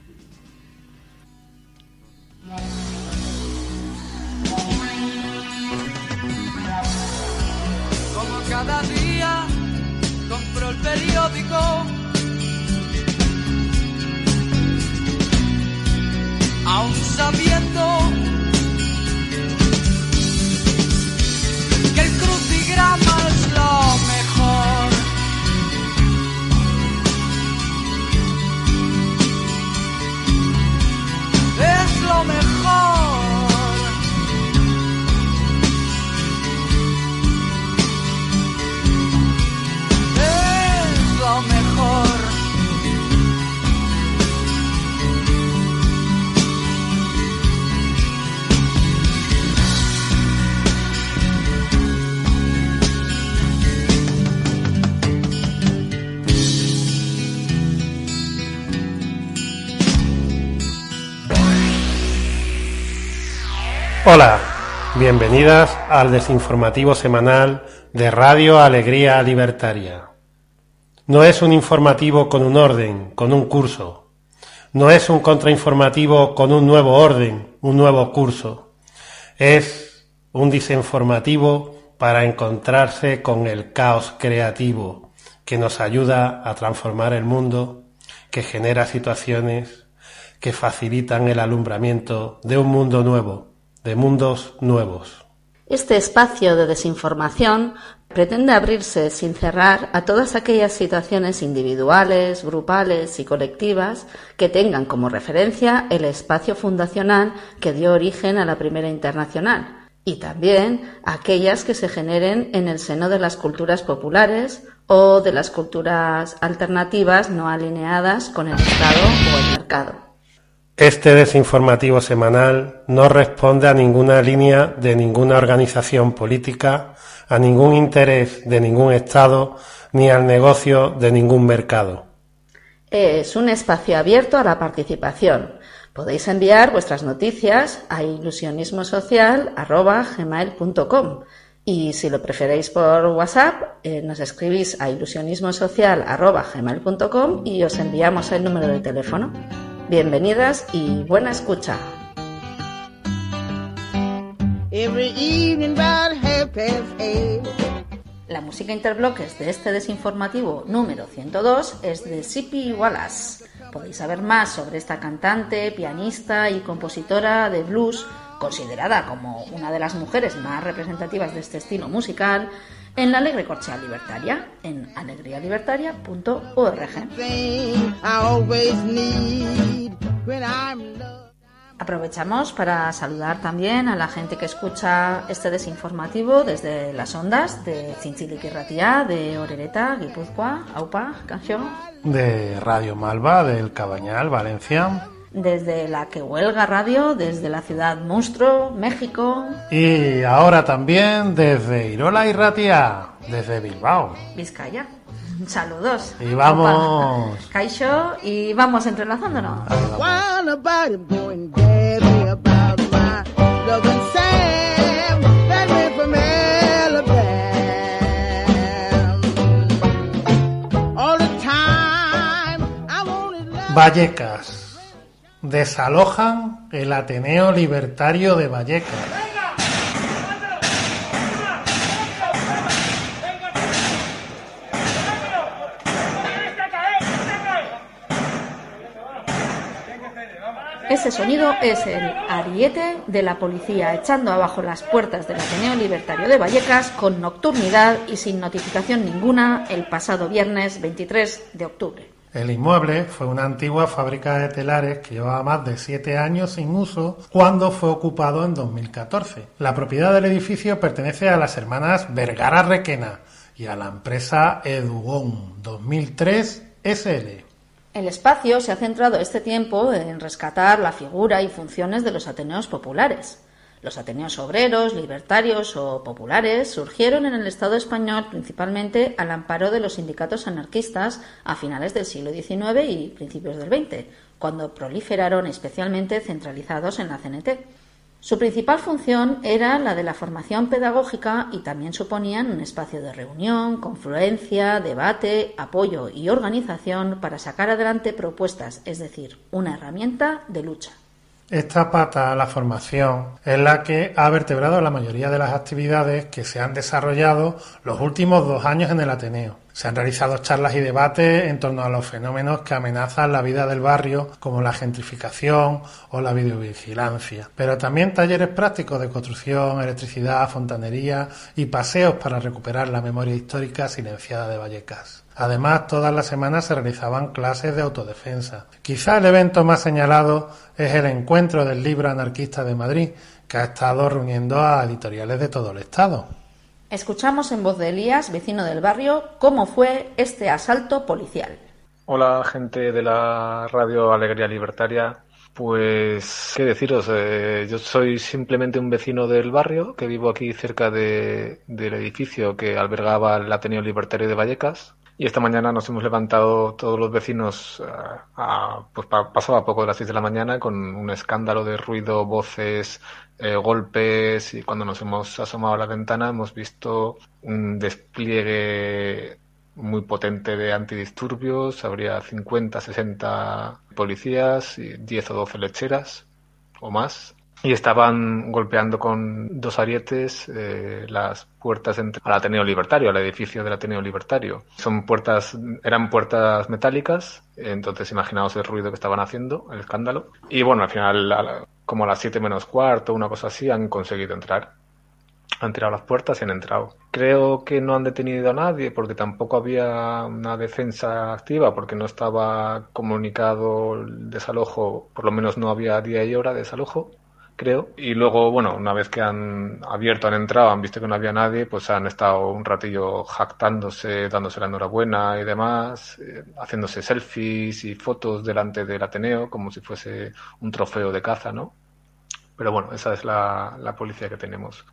Como cada día compro el periódico, aún sabiendo que el crucigrama es lo mejor. Es lo mejor. Hola, bienvenidas al desinformativo semanal de Radio Alegría Libertaria. No es un informativo con un orden, con un curso. No es un contrainformativo con un nuevo orden, un nuevo curso. Es un desinformativo para encontrarse con el caos creativo que nos ayuda a transformar el mundo, que genera situaciones que facilitan el alumbramiento de un mundo nuevo, de mundos nuevos. Este espacio de desinformación pretende abrirse sin cerrar a todas aquellas situaciones individuales, grupales y colectivas que tengan como referencia el espacio fundacional que dio origen a la Primera Internacional, y también aquellas que se generen en el seno de las culturas populares o de las culturas alternativas no alineadas con el Estado o el mercado. Este desinformativo semanal no responde a ninguna línea de ninguna organización política, a ningún interés de ningún Estado, ni al negocio de ningún mercado. Es un espacio abierto a la participación. Podéis enviar vuestras noticias a ilusionismosocial arroba gmail punto com y si lo preferéis por WhatsApp, eh, nos escribís a ilusionismosocial arroba gmail punto com y os enviamos el número de teléfono. Bienvenidas y buena escucha. La música interbloques de este desinformativo número ciento dos es de Sippy Wallace. Podéis saber más sobre esta cantante, pianista y compositora de blues, considerada como una de las mujeres más representativas de este estilo musical, en la Alegre Corchea Libertaria, en alegría libertaria punto org. Aprovechamos para saludar también a la gente que escucha este desinformativo desde las ondas de Zintzilik Irratia, de Orereta, Guipúzcoa, Aupa, Canción. De Radio Malva, del Cabañal, Valencia. Desde la Que Huelga Radio, desde la ciudad Monstruo, México. Y ahora también desde Irola Irratia, desde Bilbao, Vizcaya. Saludos. Y vamos. Caixo, y vamos entrelazándonos. Vallecas. Desalojan el Ateneo Libertario de Vallecas. Ese sonido es el ariete de la policía echando abajo las puertas del Ateneo Libertario de Vallecas con nocturnidad y sin notificación ninguna el pasado viernes veintitrés de octubre. El inmueble fue una antigua fábrica de telares que llevaba más de siete años sin uso cuando fue ocupado en dos mil catorce. La propiedad del edificio pertenece a las hermanas Vergara Requena y a la empresa Edugón dos mil tres S L. El espacio se ha centrado este tiempo en rescatar la figura y funciones de los ateneos populares. Los ateneos obreros, libertarios o populares surgieron en el Estado español principalmente al amparo de los sindicatos anarquistas a finales del siglo diecinueve y principios del veinte, cuando proliferaron especialmente centralizados en la C N T. Su principal función era la de la formación pedagógica y también suponían un espacio de reunión, confluencia, debate, apoyo y organización para sacar adelante propuestas, es decir, una herramienta de lucha. Esta pata, la formación, es la que ha vertebrado la mayoría de las actividades que se han desarrollado los últimos dos años en el Ateneo. Se han realizado charlas y debates en torno a los fenómenos que amenazan la vida del barrio, como la gentrificación o la videovigilancia, pero también talleres prácticos de construcción, electricidad, fontanería y paseos para recuperar la memoria histórica silenciada de Vallecas. Además, todas las semanas se realizaban clases de autodefensa. Quizá el evento más señalado es el Encuentro del Libro Anarquista de Madrid, que ha estado reuniendo a editoriales de todo el Estado. Escuchamos en voz de Elías, vecino del barrio, cómo fue este asalto policial. Hola, gente de la Radio Alegría Libertaria. Pues, ¿qué deciros? Eh, yo soy simplemente un vecino del barrio, que vivo aquí cerca de, del edificio que albergaba el Ateneo Libertario de Vallecas. Y esta mañana nos hemos levantado todos los vecinos, a, a, pues pa, pasaba poco de las seis de la mañana, con un escándalo de ruido, voces, eh, golpes, y cuando nos hemos asomado a la ventana hemos visto un despliegue muy potente de antidisturbios. Habría cincuenta, sesenta policías y diez o doce lecheras o más. Y estaban golpeando con dos arietes eh, las puertas entre, al Ateneo Libertario, al edificio del Ateneo Libertario. Son puertas, eran puertas metálicas, entonces imaginaos el ruido que estaban haciendo, el escándalo. Y bueno, al final, a la, como a las siete menos cuarto, una cosa así, han conseguido entrar. Han tirado las puertas y han entrado. Creo que no han detenido a nadie porque tampoco había una defensa activa, porque no estaba comunicado el desalojo, por lo menos no había día y hora de desalojo, creo. Y luego, bueno, una vez que han abierto, han entrado, han visto que no había nadie, pues han estado un ratillo jactándose, dándose la enhorabuena y demás, eh, haciéndose selfies y fotos delante del Ateneo, como si fuese un trofeo de caza, ¿no? Pero bueno, esa es la, la policía que tenemos.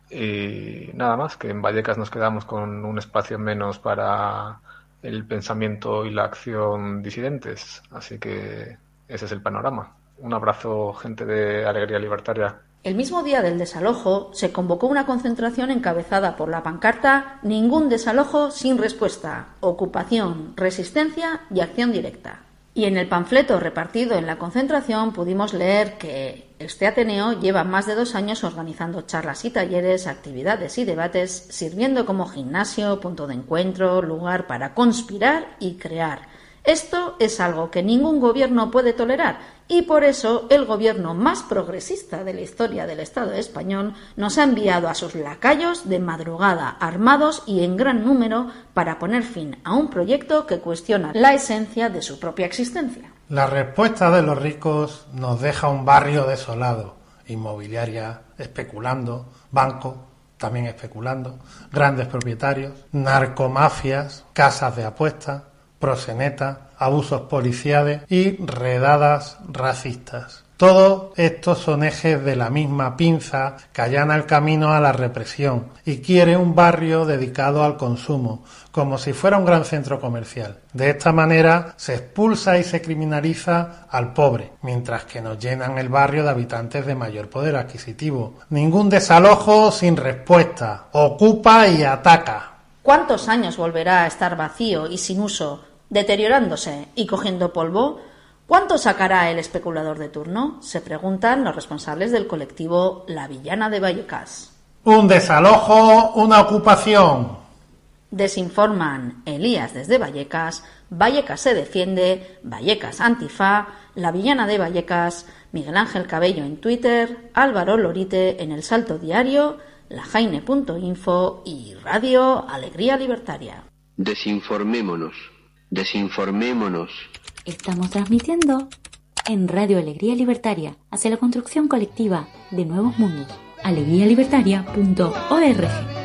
Y nada más, que en Vallecas nos quedamos con un espacio menos para el pensamiento y la acción disidentes. Así que ese es el panorama. Un abrazo, gente de Alegría Libertaria. El mismo día del desalojo se convocó una concentración encabezada por la pancarta «Ningún desalojo sin respuesta, ocupación, resistencia y acción directa». Y en el panfleto repartido en la concentración pudimos leer que este Ateneo lleva más de dos años organizando charlas y talleres, actividades y debates, sirviendo como gimnasio, punto de encuentro, lugar para conspirar y crear. Esto es algo que ningún gobierno puede tolerar y por eso el gobierno más progresista de la historia del Estado español nos ha enviado a sus lacayos de madrugada armados y en gran número para poner fin a un proyecto que cuestiona la esencia de su propia existencia. La respuesta de los ricos nos deja un barrio desolado, inmobiliaria especulando, banco también especulando, grandes propietarios, narcomafias, casas de apuestas, proxeneta, abusos policiales y redadas racistas. Todos estos son ejes de la misma pinza que allana el camino a la represión y quiere un barrio dedicado al consumo, como si fuera un gran centro comercial. De esta manera se expulsa y se criminaliza al pobre, mientras que nos llenan el barrio de habitantes de mayor poder adquisitivo. Ningún desalojo sin respuesta. Ocupa y ataca. ¿Cuántos años volverá a estar vacío y sin uso, deteriorándose y cogiendo polvo? ¿Cuánto sacará el especulador de turno?, se preguntan los responsables del colectivo La Villana de Vallecas. Un desalojo, una ocupación. Desinforman Elías desde Vallecas, Vallecas se defiende, Vallecas Antifa, La Villana de Vallecas, Miguel Ángel Cabello en Twitter, Álvaro Lorite en El Salto Diario, lajaine punto info y Radio Alegría Libertaria. Desinformémonos, desinformémonos. Estamos transmitiendo en Radio Alegría Libertaria hacia la construcción colectiva de nuevos mundos. alegría libertaria punto org.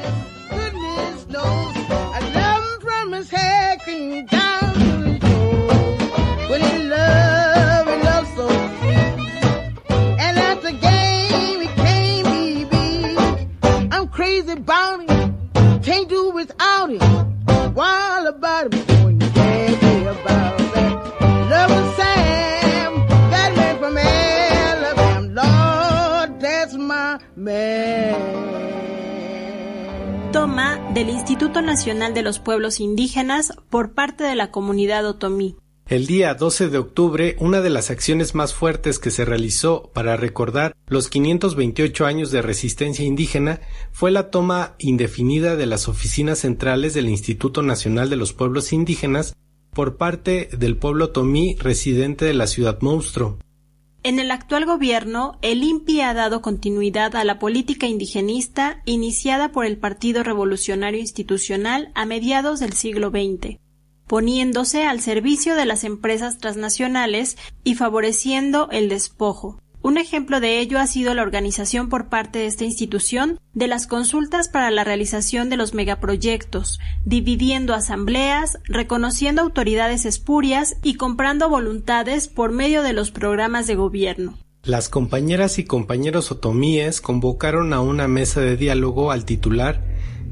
Toma del Instituto Nacional de los Pueblos Indígenas por parte de la comunidad otomí. El día doce de octubre, una de las acciones más fuertes que se realizó para recordar los quinientos veintiocho años de resistencia indígena fue la toma indefinida de las oficinas centrales del Instituto Nacional de los Pueblos Indígenas por parte del pueblo otomí residente de la ciudad monstruo. En el actual gobierno, el I N P I ha dado continuidad a la política indigenista iniciada por el Partido Revolucionario Institucional a mediados del siglo veinte, poniéndose al servicio de las empresas transnacionales y favoreciendo el despojo. Un ejemplo de ello ha sido la organización por parte de esta institución de las consultas para la realización de los megaproyectos, dividiendo asambleas, reconociendo autoridades espurias y comprando voluntades por medio de los programas de gobierno. Las compañeras y compañeros otomíes convocaron a una mesa de diálogo al titular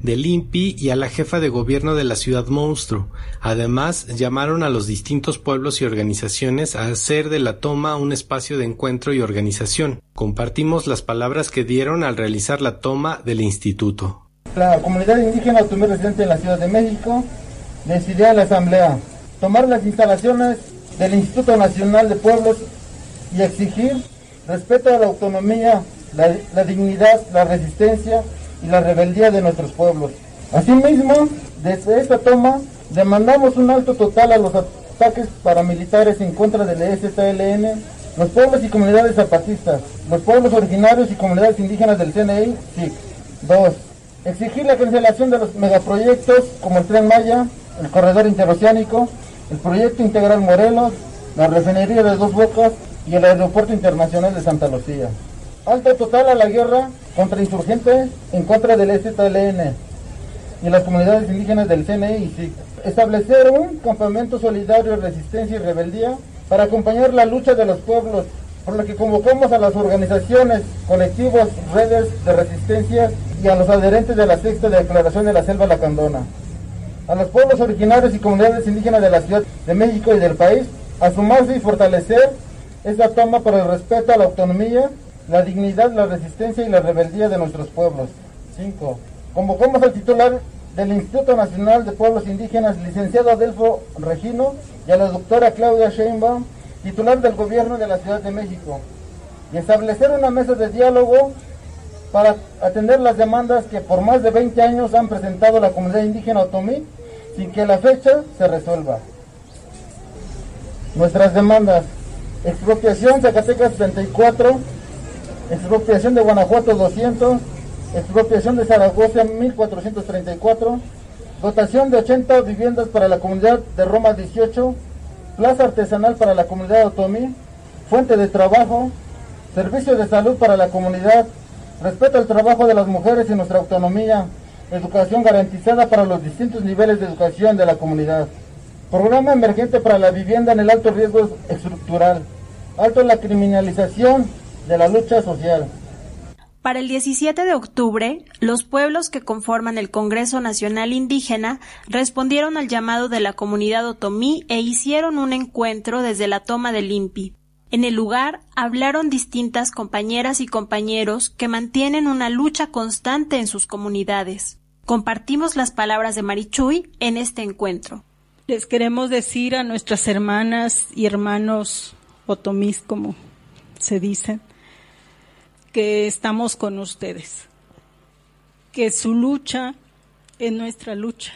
del I N P I y a la jefa de gobierno de la ciudad monstruo. Además, llamaron a los distintos pueblos y organizaciones a hacer de la toma un espacio de encuentro y organización. Compartimos las palabras que dieron al realizar la toma del instituto. La comunidad indígena otomí residente en la Ciudad de México decidió en la asamblea tomar las instalaciones del Instituto Nacional de Pueblos y exigir respeto a la autonomía, la, la dignidad, la resistencia y la rebeldía de nuestros pueblos. Asimismo, desde esta toma demandamos un alto total a los ataques paramilitares en contra del E Z L N, los pueblos y comunidades zapatistas, los pueblos originarios y comunidades indígenas del C N I, S I C. Dos, exigir la cancelación de los megaproyectos como el Tren Maya, el Corredor Interoceánico, el Proyecto Integral Morelos, la Refinería de Dos Bocas y el Aeropuerto Internacional de Santa Lucía. Alto total a la guerra contra insurgentes en contra del E Z L N y las comunidades indígenas del C N I y S I C. Establecer un campamento solidario de resistencia y rebeldía para acompañar la lucha de los pueblos, por lo que convocamos a las organizaciones, colectivos, redes de resistencia y a los adherentes de la sexta Declaración de la Selva Lacandona. A los pueblos originarios y comunidades indígenas de la Ciudad de México y del país, a sumarse y fortalecer esta toma por el respeto a la autonomía, la dignidad, la resistencia y la rebeldía de nuestros pueblos. Cinco. Convocamos al titular del Instituto Nacional de Pueblos Indígenas, licenciado Adelfo Regino, y a la doctora Claudia Sheinbaum, titular del Gobierno de la Ciudad de México, y establecer una mesa de diálogo para atender las demandas que por más de veinte años han presentado la comunidad indígena otomí, sin que la fecha se resuelva. Nuestras demandas: expropiación Zacatecas treinta y cuatro, expropiación de Guanajuato doscientos, expropiación de Zaragoza mil cuatrocientos treinta y cuatro, dotación de ochenta viviendas para la comunidad de Roma dieciocho, plaza artesanal para la comunidad otomí, fuente de trabajo, servicio de salud para la comunidad, respeto al trabajo de las mujeres y nuestra autonomía, educación garantizada para los distintos niveles de educación de la comunidad, programa emergente para la vivienda en el alto riesgo estructural, alto en la criminalización de la lucha social. Para el diecisiete de octubre, los pueblos que conforman el Congreso Nacional Indígena respondieron al llamado de la comunidad otomí e hicieron un encuentro desde la toma del I N P I. En el lugar hablaron distintas compañeras y compañeros que mantienen una lucha constante en sus comunidades. Compartimos las palabras de Marichuy en este encuentro. Les queremos decir a nuestras hermanas y hermanos otomís, como se dicen, que estamos con ustedes, que su lucha es nuestra lucha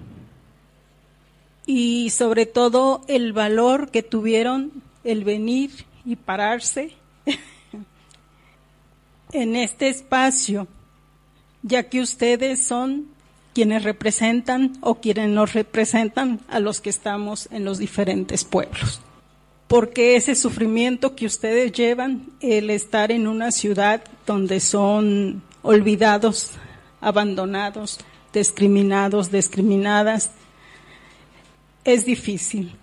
y sobre todo el valor que tuvieron el venir y pararse en este espacio, ya que ustedes son quienes representan o quienes nos representan a los que estamos en los diferentes pueblos. Porque ese sufrimiento que ustedes llevan, el estar en una ciudad donde son olvidados, abandonados, discriminados, discriminadas, es difícil.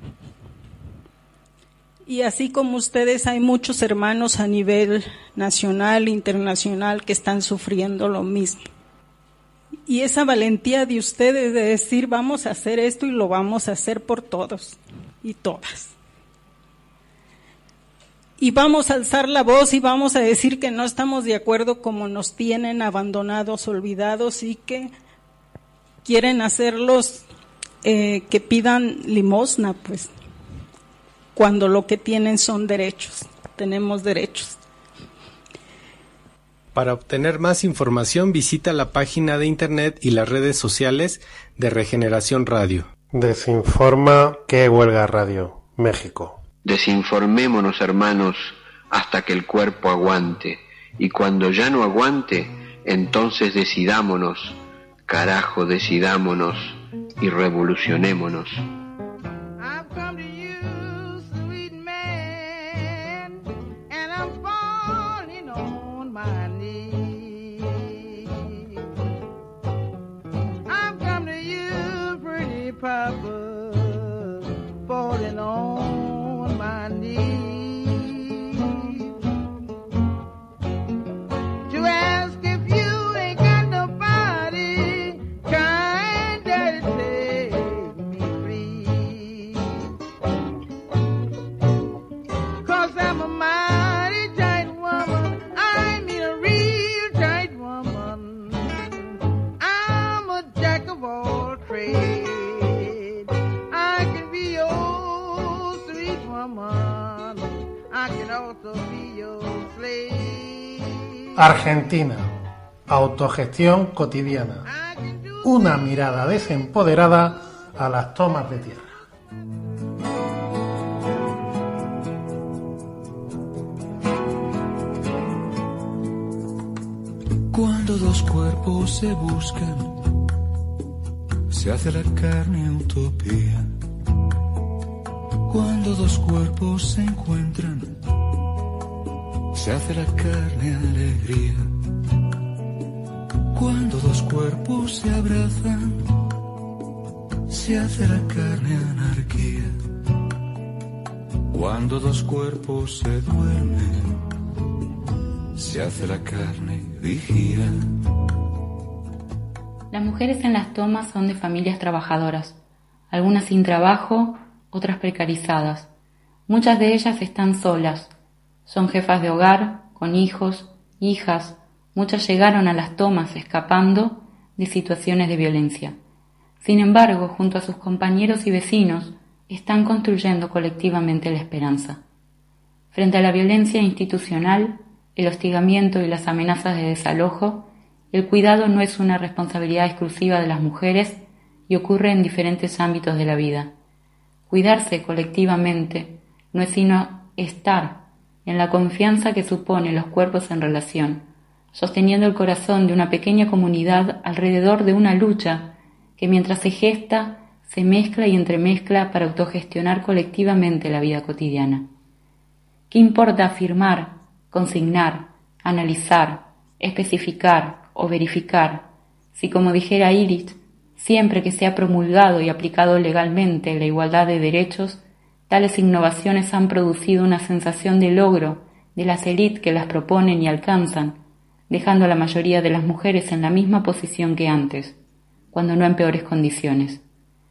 Y así como ustedes, hay muchos hermanos a nivel nacional, internacional, que están sufriendo lo mismo. Y esa valentía de ustedes de decir, vamos a hacer esto y lo vamos a hacer por todos y todas. Y vamos a alzar la voz y vamos a decir que no estamos de acuerdo como nos tienen abandonados, olvidados y que quieren hacerlos eh, que pidan limosna, pues, cuando lo que tienen son derechos, tenemos derechos. Para obtener más información visita la página de internet y las redes sociales de Regeneración Radio. Desinforma que Huelga Radio, México. Desinformémonos, hermanos, hasta que el cuerpo aguante, y cuando ya no aguante, entonces decidámonos, carajo, decidámonos y revolucionémonos. Papa, falling on my knees to ask if you ain't got nobody Argentina. Autogestión cotidiana. Una mirada desempoderada a las tomas de tierra. Cuando dos cuerpos se buscan, se hace la carne utopía. Cuando dos cuerpos se encuentran, se hace la carne alegría. Cuando dos cuerpos se abrazan, se hace la carne anarquía. Cuando dos cuerpos se duermen, se hace la carne vigía. Las mujeres en las tomas son de familias trabajadoras, algunas sin trabajo, otras precarizadas. Muchas de ellas están solas, son jefas de hogar, con hijos, hijas. Muchas llegaron a las tomas escapando de situaciones de violencia. Sin embargo, junto a sus compañeros y vecinos, están construyendo colectivamente la esperanza. Frente a la violencia institucional, el hostigamiento y las amenazas de desalojo, el cuidado no es una responsabilidad exclusiva de las mujeres y ocurre en diferentes ámbitos de la vida. Cuidarse colectivamente no es sino estar en la confianza que suponen los cuerpos en relación, sosteniendo el corazón de una pequeña comunidad alrededor de una lucha que mientras se gesta, se mezcla y entremezcla para autogestionar colectivamente la vida cotidiana. ¿Qué importa afirmar, consignar, analizar, especificar o verificar si, como dijera Illich, siempre que se ha promulgado y aplicado legalmente la igualdad de derechos, tales innovaciones han producido una sensación de logro de las élites que las proponen y alcanzan, dejando a la mayoría de las mujeres en la misma posición que antes, cuando no en peores condiciones?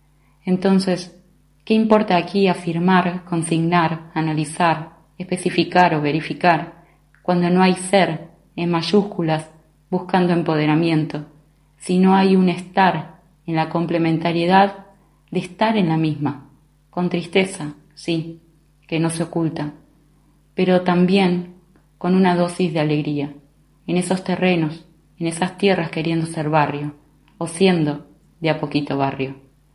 Entonces, ¿qué importa aquí afirmar, consignar, analizar, especificar o verificar, cuando no hay ser, en mayúsculas, buscando empoderamiento, si no hay un estar en la complementariedad de estar en la misma, con tristeza, sí, que no se oculta, pero también con una dosis de alegría, en esos terrenos, en esas tierras queriendo ser barrio, o siendo de a poquito barrio.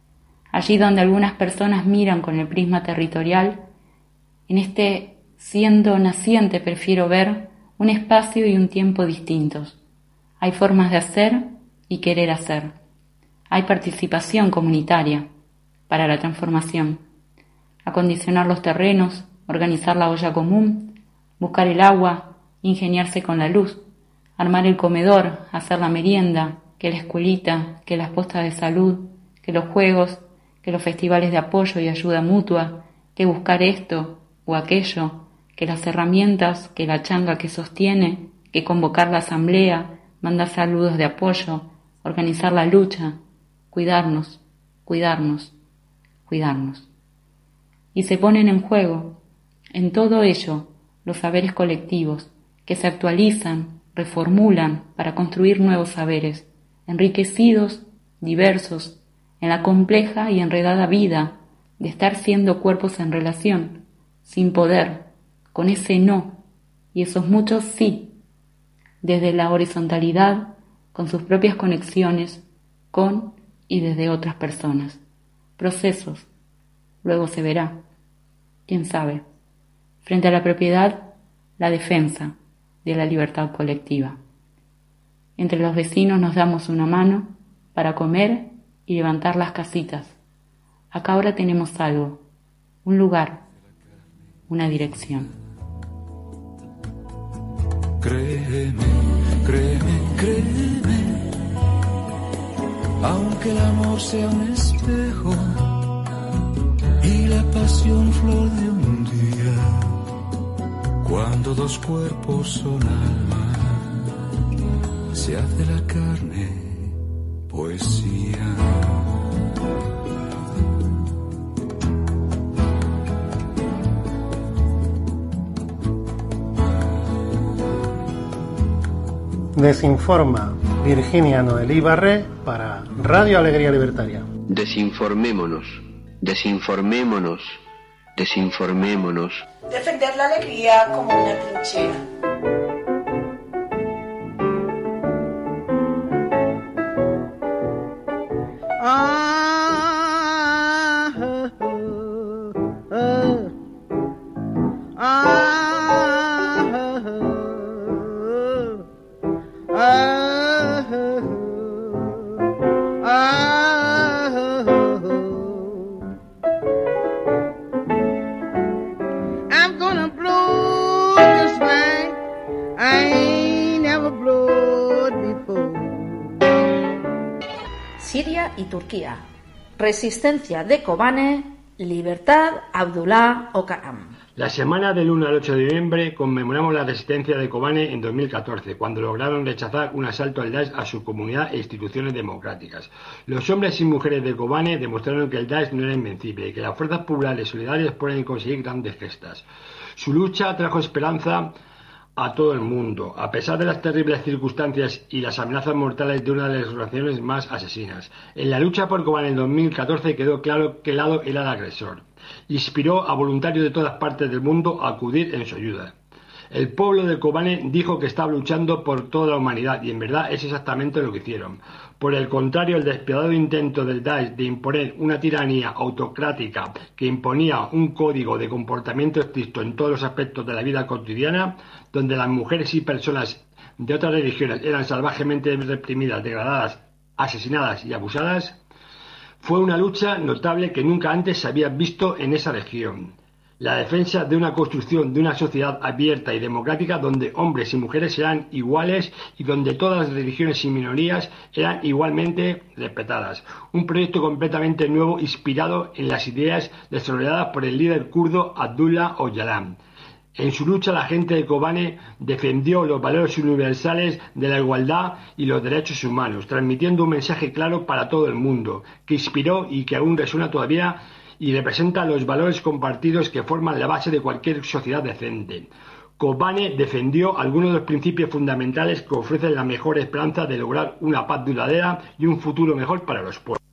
Allí donde algunas personas miran con el prisma territorial, en este siendo naciente prefiero ver un espacio y un tiempo distintos. Hay formas de hacer y querer hacer. Hay participación comunitaria para la transformación. Acondicionar los terrenos, organizar la olla común, buscar el agua, ingeniarse con la luz, armar el comedor, hacer la merienda, que la escuelita, que las postas de salud, que los juegos, que los festivales de apoyo y ayuda mutua, que buscar esto o aquello, que las herramientas, que la changa que sostiene, que convocar la asamblea, mandar saludos de apoyo, organizar la lucha, cuidarnos, cuidarnos, cuidarnos. Y se ponen en juego, en todo ello, los saberes colectivos, que se actualizan, reformulan para construir nuevos saberes, enriquecidos, diversos, en la compleja y enredada vida de estar siendo cuerpos en relación, sin poder, con ese no y esos muchos sí, desde la horizontalidad, con sus propias conexiones, con y desde otras personas. Procesos, luego se verá, quién sabe. Frente a la propiedad, la defensa de la libertad colectiva. Entre los vecinos nos damos una mano para comer y levantar las casitas. Acá ahora tenemos algo, un lugar, una dirección. Créeme, créeme, créeme, aunque el amor sea un espejo y la pasión flor de un día, cuando dos cuerpos son alma, se hace la carne poesía. Desinforma Virginia Noelí Barré para Radio Alegría Libertaria. Desinformémonos, desinformémonos, desinformémonos. Defender la alegría como una trinchera. Siria y Turquía. Resistencia de Kobane, libertad Abdullah Öcalan. La semana del uno al ocho de noviembre conmemoramos la resistencia de Kobane en dos mil catorce, cuando lograron rechazar un asalto al Daesh a su comunidad e instituciones democráticas. Los hombres y mujeres de Kobane demostraron que el Daesh no era invencible y que las fuerzas populares solidarias pueden conseguir grandes gestas. Su lucha trajo esperanza a todo el mundo, a pesar de las terribles circunstancias y las amenazas mortales de una de las organizaciones más asesinas. En la lucha por Kobane en dos mil catorce quedó claro qué lado era el agresor. Inspiró a voluntarios de todas partes del mundo a acudir en su ayuda. El pueblo de Kobane dijo que estaba luchando por toda la humanidad y en verdad es exactamente lo que hicieron. Por el contrario, el despiadado intento del Daesh de imponer una tiranía autocrática que imponía un código de comportamiento estricto en todos los aspectos de la vida cotidiana, donde las mujeres y personas de otras religiones eran salvajemente reprimidas, degradadas, asesinadas y abusadas, fue una lucha notable que nunca antes se había visto en esa región. La defensa de una construcción de una sociedad abierta y democrática donde hombres y mujeres eran iguales y donde todas las religiones y minorías eran igualmente respetadas. Un proyecto completamente nuevo inspirado en las ideas desarrolladas por el líder kurdo Abdullah Öcalan. En su lucha la gente de Kobane defendió los valores universales de la igualdad y los derechos humanos, transmitiendo un mensaje claro para todo el mundo, que inspiró y que aún resuena todavía y representa los valores compartidos que forman la base de cualquier sociedad decente. Kobane defendió algunos de los principios fundamentales que ofrecen la mejor esperanza de lograr una paz duradera y un futuro mejor para los pueblos.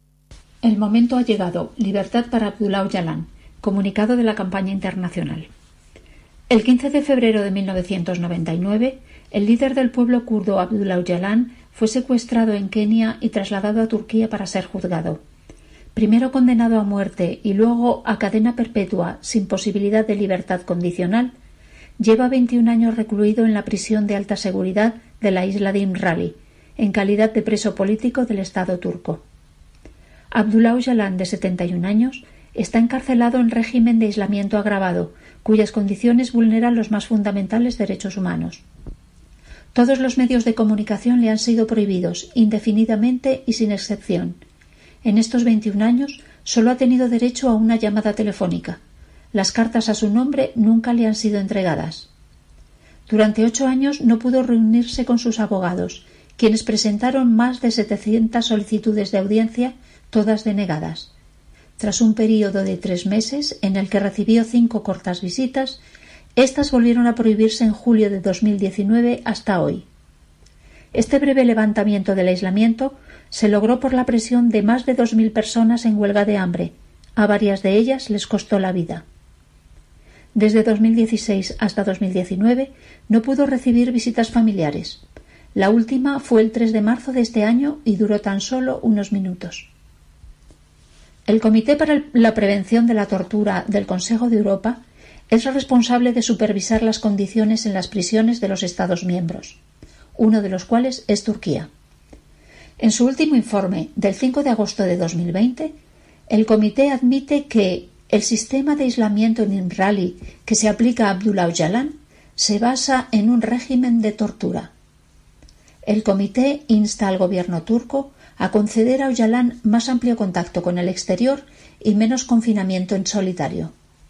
El momento ha llegado. Libertad para Abdullah Öcalan. Comunicado de la campaña internacional. El quince de febrero de mil novecientos noventa y nueve, el líder del pueblo kurdo Abdullah Öcalan fue secuestrado en Kenia y trasladado a Turquía para ser juzgado. Primero condenado a muerte y luego a cadena perpetua sin posibilidad de libertad condicional, lleva veintiún años recluido en la prisión de alta seguridad de la isla de Imrali, en calidad de preso político del Estado turco. Abdullah Öcalan, de setenta y un años, está encarcelado en régimen de aislamiento agravado, cuyas condiciones vulneran los más fundamentales derechos humanos. Todos los medios de comunicación le han sido prohibidos, indefinidamente y sin excepción. En estos veintiún años solo ha tenido derecho a una llamada telefónica. Las cartas a su nombre nunca le han sido entregadas. Durante ocho años no pudo reunirse con sus abogados, quienes presentaron más de setecientas solicitudes de audiencia, todas denegadas. Tras un período de tres meses, en el que recibió cinco cortas visitas, éstas volvieron a prohibirse en julio de dos mil diecinueve hasta hoy. Este breve levantamiento del aislamiento se logró por la presión de más de dos mil personas en huelga de hambre. A varias de ellas les costó la vida. Desde dos mil dieciséis hasta dos mil diecinueve no pudo recibir visitas familiares. La última fue el tres de marzo de este año y duró tan solo unos minutos. El Comité para la Prevención de la Tortura del Consejo de Europa es responsable de supervisar las condiciones en las prisiones de los Estados miembros, uno de los cuales es Turquía. En su último informe del cinco de agosto de dos mil veinte, el Comité admite que el sistema de aislamiento en Imrali que se aplica a Abdullah Öcalan se basa en un régimen de tortura. El Comité insta al gobierno turco a conceder a Öcalan más amplio contacto con el exterior y menos confinamiento en solitario.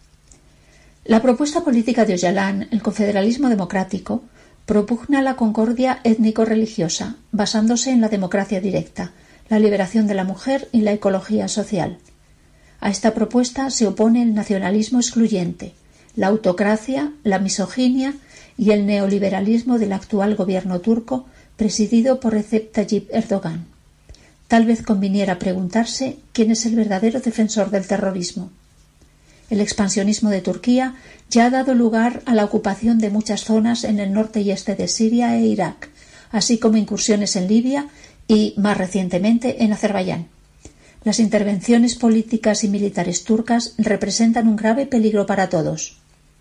La propuesta política de Öcalan, el confederalismo democrático, propugna la concordia étnico-religiosa, basándose en la democracia directa, la liberación de la mujer y la ecología social. A esta propuesta se opone el nacionalismo excluyente, la autocracia, la misoginia y el neoliberalismo del actual gobierno turco, presidido por Recep Tayyip Erdogan. Tal vez conviniera preguntarse quién es el verdadero defensor del terrorismo. El expansionismo de Turquía ya ha dado lugar a la ocupación de muchas zonas en el norte y este de Siria e Irak, así como incursiones en Libia y, más recientemente, en Azerbaiyán. Las intervenciones políticas y militares turcas representan un grave peligro para todos.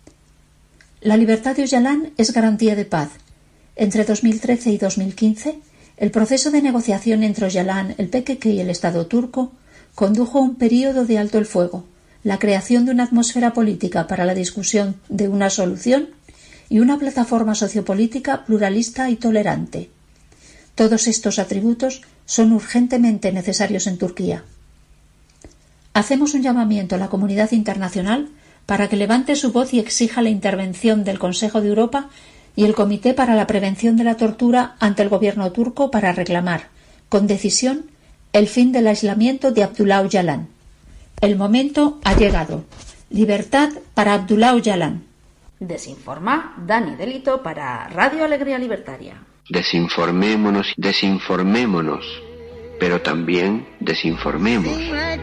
La libertad de Öcalan es garantía de paz. Entre dos mil trece y dos mil quince, el proceso de negociación entre Öcalan, el P K K y el Estado turco condujo a un período de alto el fuego, la creación de una atmósfera política para la discusión de una solución y una plataforma sociopolítica pluralista y tolerante. Todos estos atributos son urgentemente necesarios en Turquía. Hacemos un llamamiento a la comunidad internacional para que levante su voz y exija la intervención del Consejo de Europa y el Comité para la Prevención de la Tortura ante el gobierno turco para reclamar, con decisión, el fin del aislamiento de Abdullah Öcalan. El momento ha llegado. Libertad para Abdullah Öcalan. Desinforma Dani Delito para Radio Alegría Libertaria. Desinformémonos, desinformémonos, pero también desinformemos.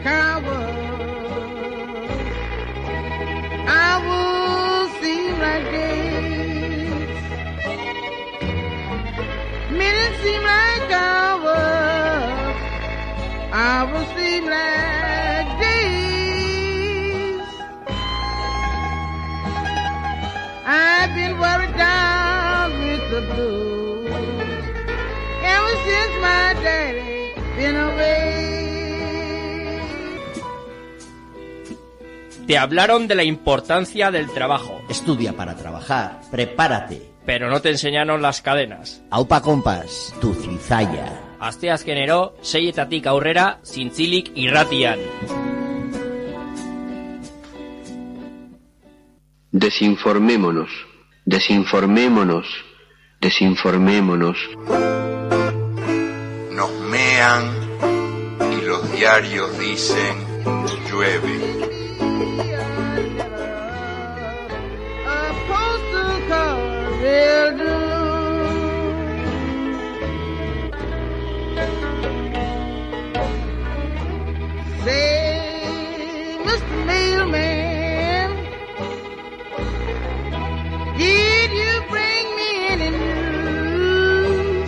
Minutes seem like hours, hours seem like days. I've been worried down with the blues ever since my daddy been away. Te hablaron de la importancia del trabajo. Estudia para trabajar, prepárate. Pero no te enseñaron las cadenas. Aupa kompas, tu zizaya. Asteazkenero, seietatik aurrera, zintzilik irratian. Desinformémonos, desinformémonos, desinformémonos. Nos mean y los diarios dicen llueve. Will do. Say, Mister Mailman, did you bring me any news?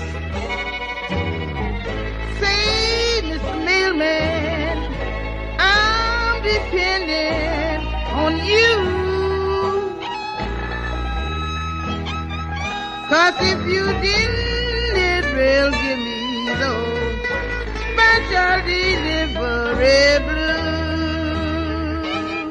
Say, Mister Mailman, I'm depending on you. 'Cause if you didn't, it will give me those special delivery blues.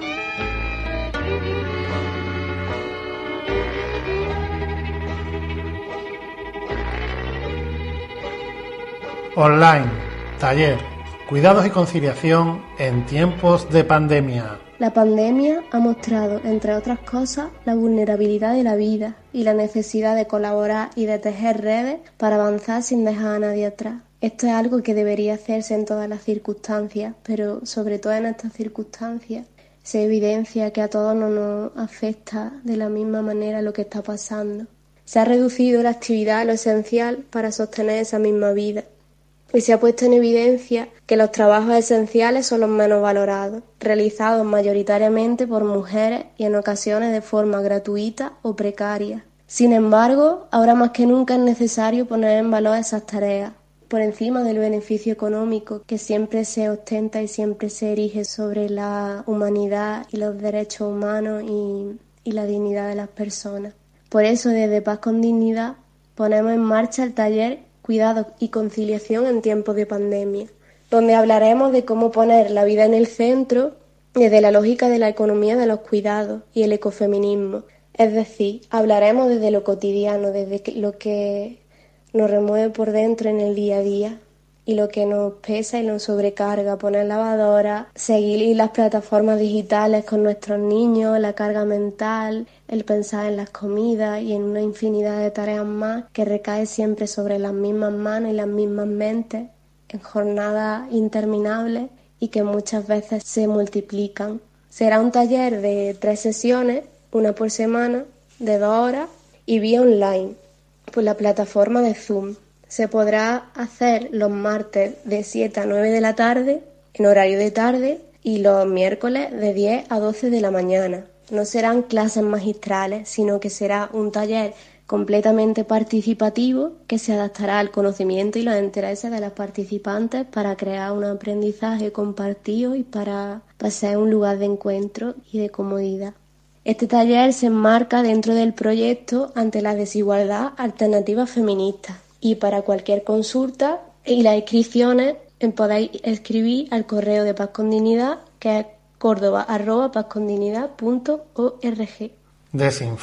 Online, taller, cuidados y conciliación en tiempos de pandemia. La pandemia ha mostrado, entre otras cosas, la vulnerabilidad de la vida y la necesidad de colaborar y de tejer redes para avanzar sin dejar a nadie atrás. Esto es algo que debería hacerse en todas las circunstancias, pero sobre todo en estas circunstancias se evidencia que a todos no nos afecta de la misma manera lo que está pasando. Se ha reducido la actividad a lo esencial para sostener esa misma vida. Y se ha puesto en evidencia que los trabajos esenciales son los menos valorados, realizados mayoritariamente por mujeres y en ocasiones de forma gratuita o precaria. Sin embargo, ahora más que nunca es necesario poner en valor esas tareas, por encima del beneficio económico que siempre se ostenta y siempre se erige sobre la humanidad y los derechos humanos y, y la dignidad de las personas. Por eso, desde Paz con Dignidad, ponemos en marcha el taller Cuidados y conciliación en tiempos de pandemia, donde hablaremos de cómo poner la vida en el centro desde la lógica de la economía de los cuidados y el ecofeminismo. Es decir, hablaremos desde lo cotidiano, desde lo que nos remueve por dentro en el día a día y lo que nos pesa y nos sobrecarga, poner lavadora, seguir las plataformas digitales con nuestros niños, la carga mental, el pensar en las comidas y en una infinidad de tareas más que recae siempre sobre las mismas manos y las mismas mentes en jornadas interminables y que muchas veces se multiplican. Será un taller de tres sesiones, una por semana, de dos horas y vía online, por la plataforma de Zoom. Se podrá hacer los martes de siete a nueve de la tarde, en horario de tarde, y los miércoles de diez a doce de la mañana. No serán clases magistrales, sino que será un taller completamente participativo que se adaptará al conocimiento y los intereses de las participantes para crear un aprendizaje compartido y para, para ser un lugar de encuentro y de comodidad. Este taller se enmarca dentro del proyecto Ante la desigualdad, alternativas feministas. Y para cualquier consulta y las inscripciones podéis escribir al correo de Paz con Dignidad, que es córdoba arroba paz con dignidad punto org.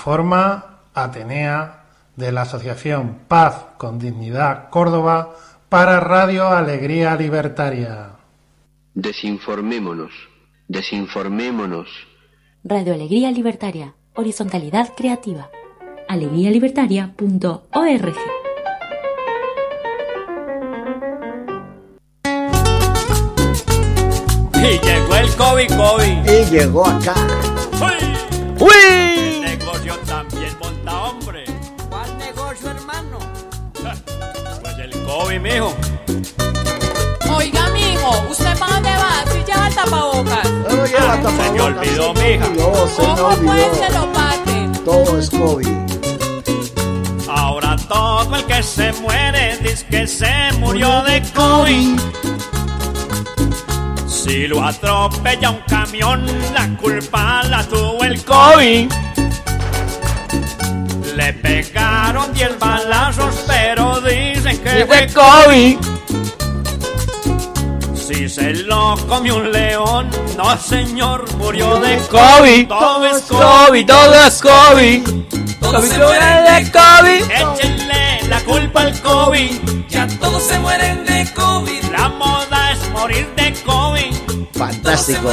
Desinforma Atenea de la Asociación Paz con Dignidad Córdoba para Radio Alegría Libertaria. Desinformémonos, desinformémonos. Radio Alegría Libertaria, horizontalidad creativa. alegría libertaria punto org. Y llegó el COVID, COVID. Y llegó acá. ¡Uy! ¡Uy! El negocio también monta, hombre. ¿Cuál negocio, hermano? Pues el COVID, mijo. Oiga, mijo, ¿usted para dónde va? Si lleva el tapabocas. No lleva ah, tapabocas. Se me olvidó, mija. No, se ¿Cómo me olvidó. pues se lo bate? Todo es COVID. Ahora todo el que se muere dice que se murió de COVID. Si lo atropella un camión, la culpa la tuvo el COVID. Le pegaron diez balazos, pero dicen que fue COVID. Si se lo comió un león, no señor, murió de COVID. Todo es COVID, todo es COVID. Todos se mueren de COVID. Échenle la culpa al COVID. Ya todos se mueren de COVID. La moda es morir de COVID. Fantástico,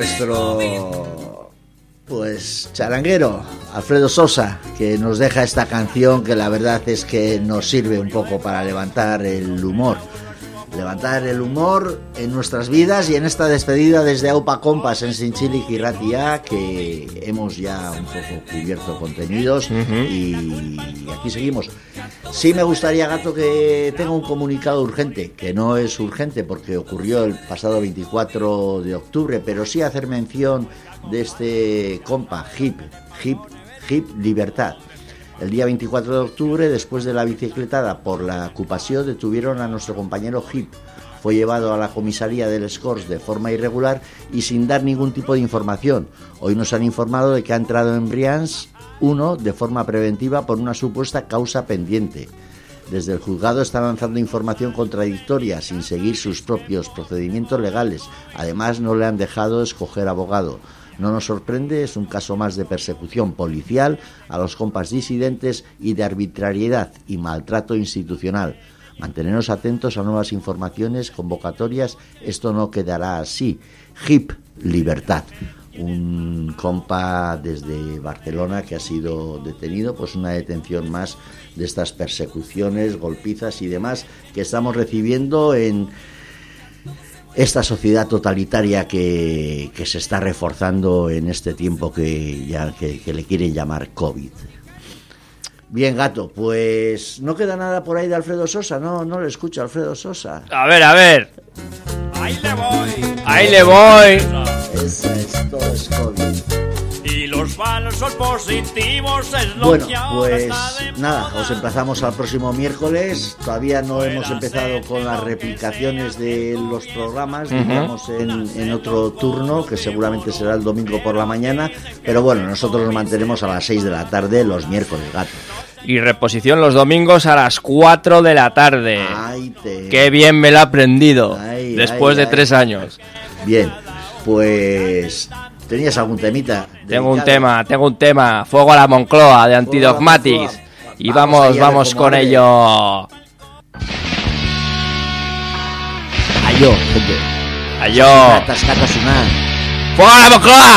nuestro pues charanguero Alfredo Sosa, que nos deja esta canción que la verdad es que nos sirve un poco para levantar el humor. Levantar el humor en nuestras vidas y en esta despedida desde Aupa Compas en Sinchilik y Ratia, que hemos ya un poco cubierto contenidos. Uh-huh. y, y aquí seguimos. Sí me gustaría, Gato, que tenga un comunicado urgente, que no es urgente porque ocurrió el pasado veinticuatro de octubre, pero sí hacer mención de este compa, Hip, Hip, Hip Libertad. El día veinticuatro de octubre, después de la bicicletada por la ocupación, detuvieron a nuestro compañero Hip. Fue llevado a la comisaría del Escorts de forma irregular y sin dar ningún tipo de información. Hoy nos han informado de que ha entrado en Brians uno de forma preventiva por una supuesta causa pendiente. Desde el juzgado están lanzando información contradictoria sin seguir sus propios procedimientos legales. Además, no le han dejado escoger abogado. No nos sorprende, es un caso más de persecución policial a los compas disidentes y de arbitrariedad y maltrato institucional. Mantenernos atentos a nuevas informaciones, convocatorias, esto no quedará así. Hip Libertad, un compa desde Barcelona que ha sido detenido, pues una detención más de estas persecuciones, golpizas y demás que estamos recibiendo en esta sociedad totalitaria que, que se está reforzando en este tiempo que ya que, que le quieren llamar COVID. Bien, Gato, pues no queda nada por ahí de Alfredo Sosa, no, no le escucho a Alfredo Sosa. A ver, a ver. Ahí le voy. Ahí le voy. Esa es, todo es COVID. Y los falsos positivos es lo bueno, que ahora pues está de nada, moda. os emplazamos al próximo miércoles. Todavía no hemos empezado con las replicaciones de los programas, uh-huh. digamos en, en otro turno, que seguramente será el domingo por la mañana. Pero bueno, nosotros nos mantenemos a las seis de la tarde los miércoles, Gato. Y reposición los domingos a las cuatro de la tarde. Ay, te... Qué bien me lo he aprendido, ay, después ay, de tres ay. años. Bien, pues... ¿Tenías algún temita? Tengo un tema, tengo un tema. Fuego a la Moncloa de Antidogmatics. Y vamos, vamos con ello. Ayo, gente. Ayo. ¡Fuego a la Moncloa!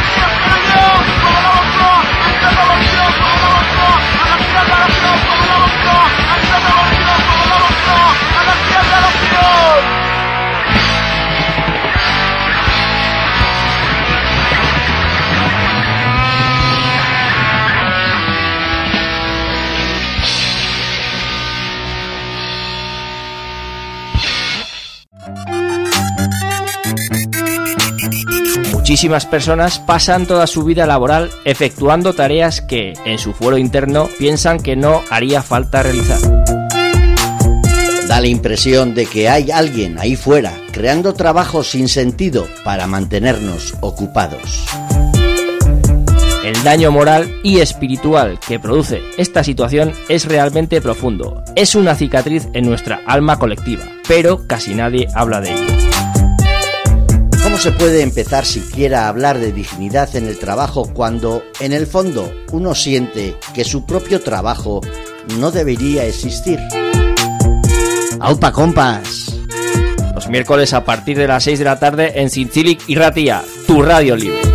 ¡Vamos! muchísimas personas pasan toda su vida laboral efectuando tareas que, en su fuero interno, piensan que no haría falta realizar. Da la impresión de que hay alguien ahí fuera creando trabajos sin sentido para mantenernos ocupados. El daño moral y espiritual que produce esta situación es realmente profundo. Es una cicatriz en nuestra alma colectiva, pero casi nadie habla de ello. ¿Cómo se puede empezar siquiera a hablar de dignidad en el trabajo cuando, en el fondo, uno siente que su propio trabajo no debería existir? ¡Aupa, compas! Los miércoles a partir de las seis de la tarde en Zintzilik y Ratia, tu radio libre.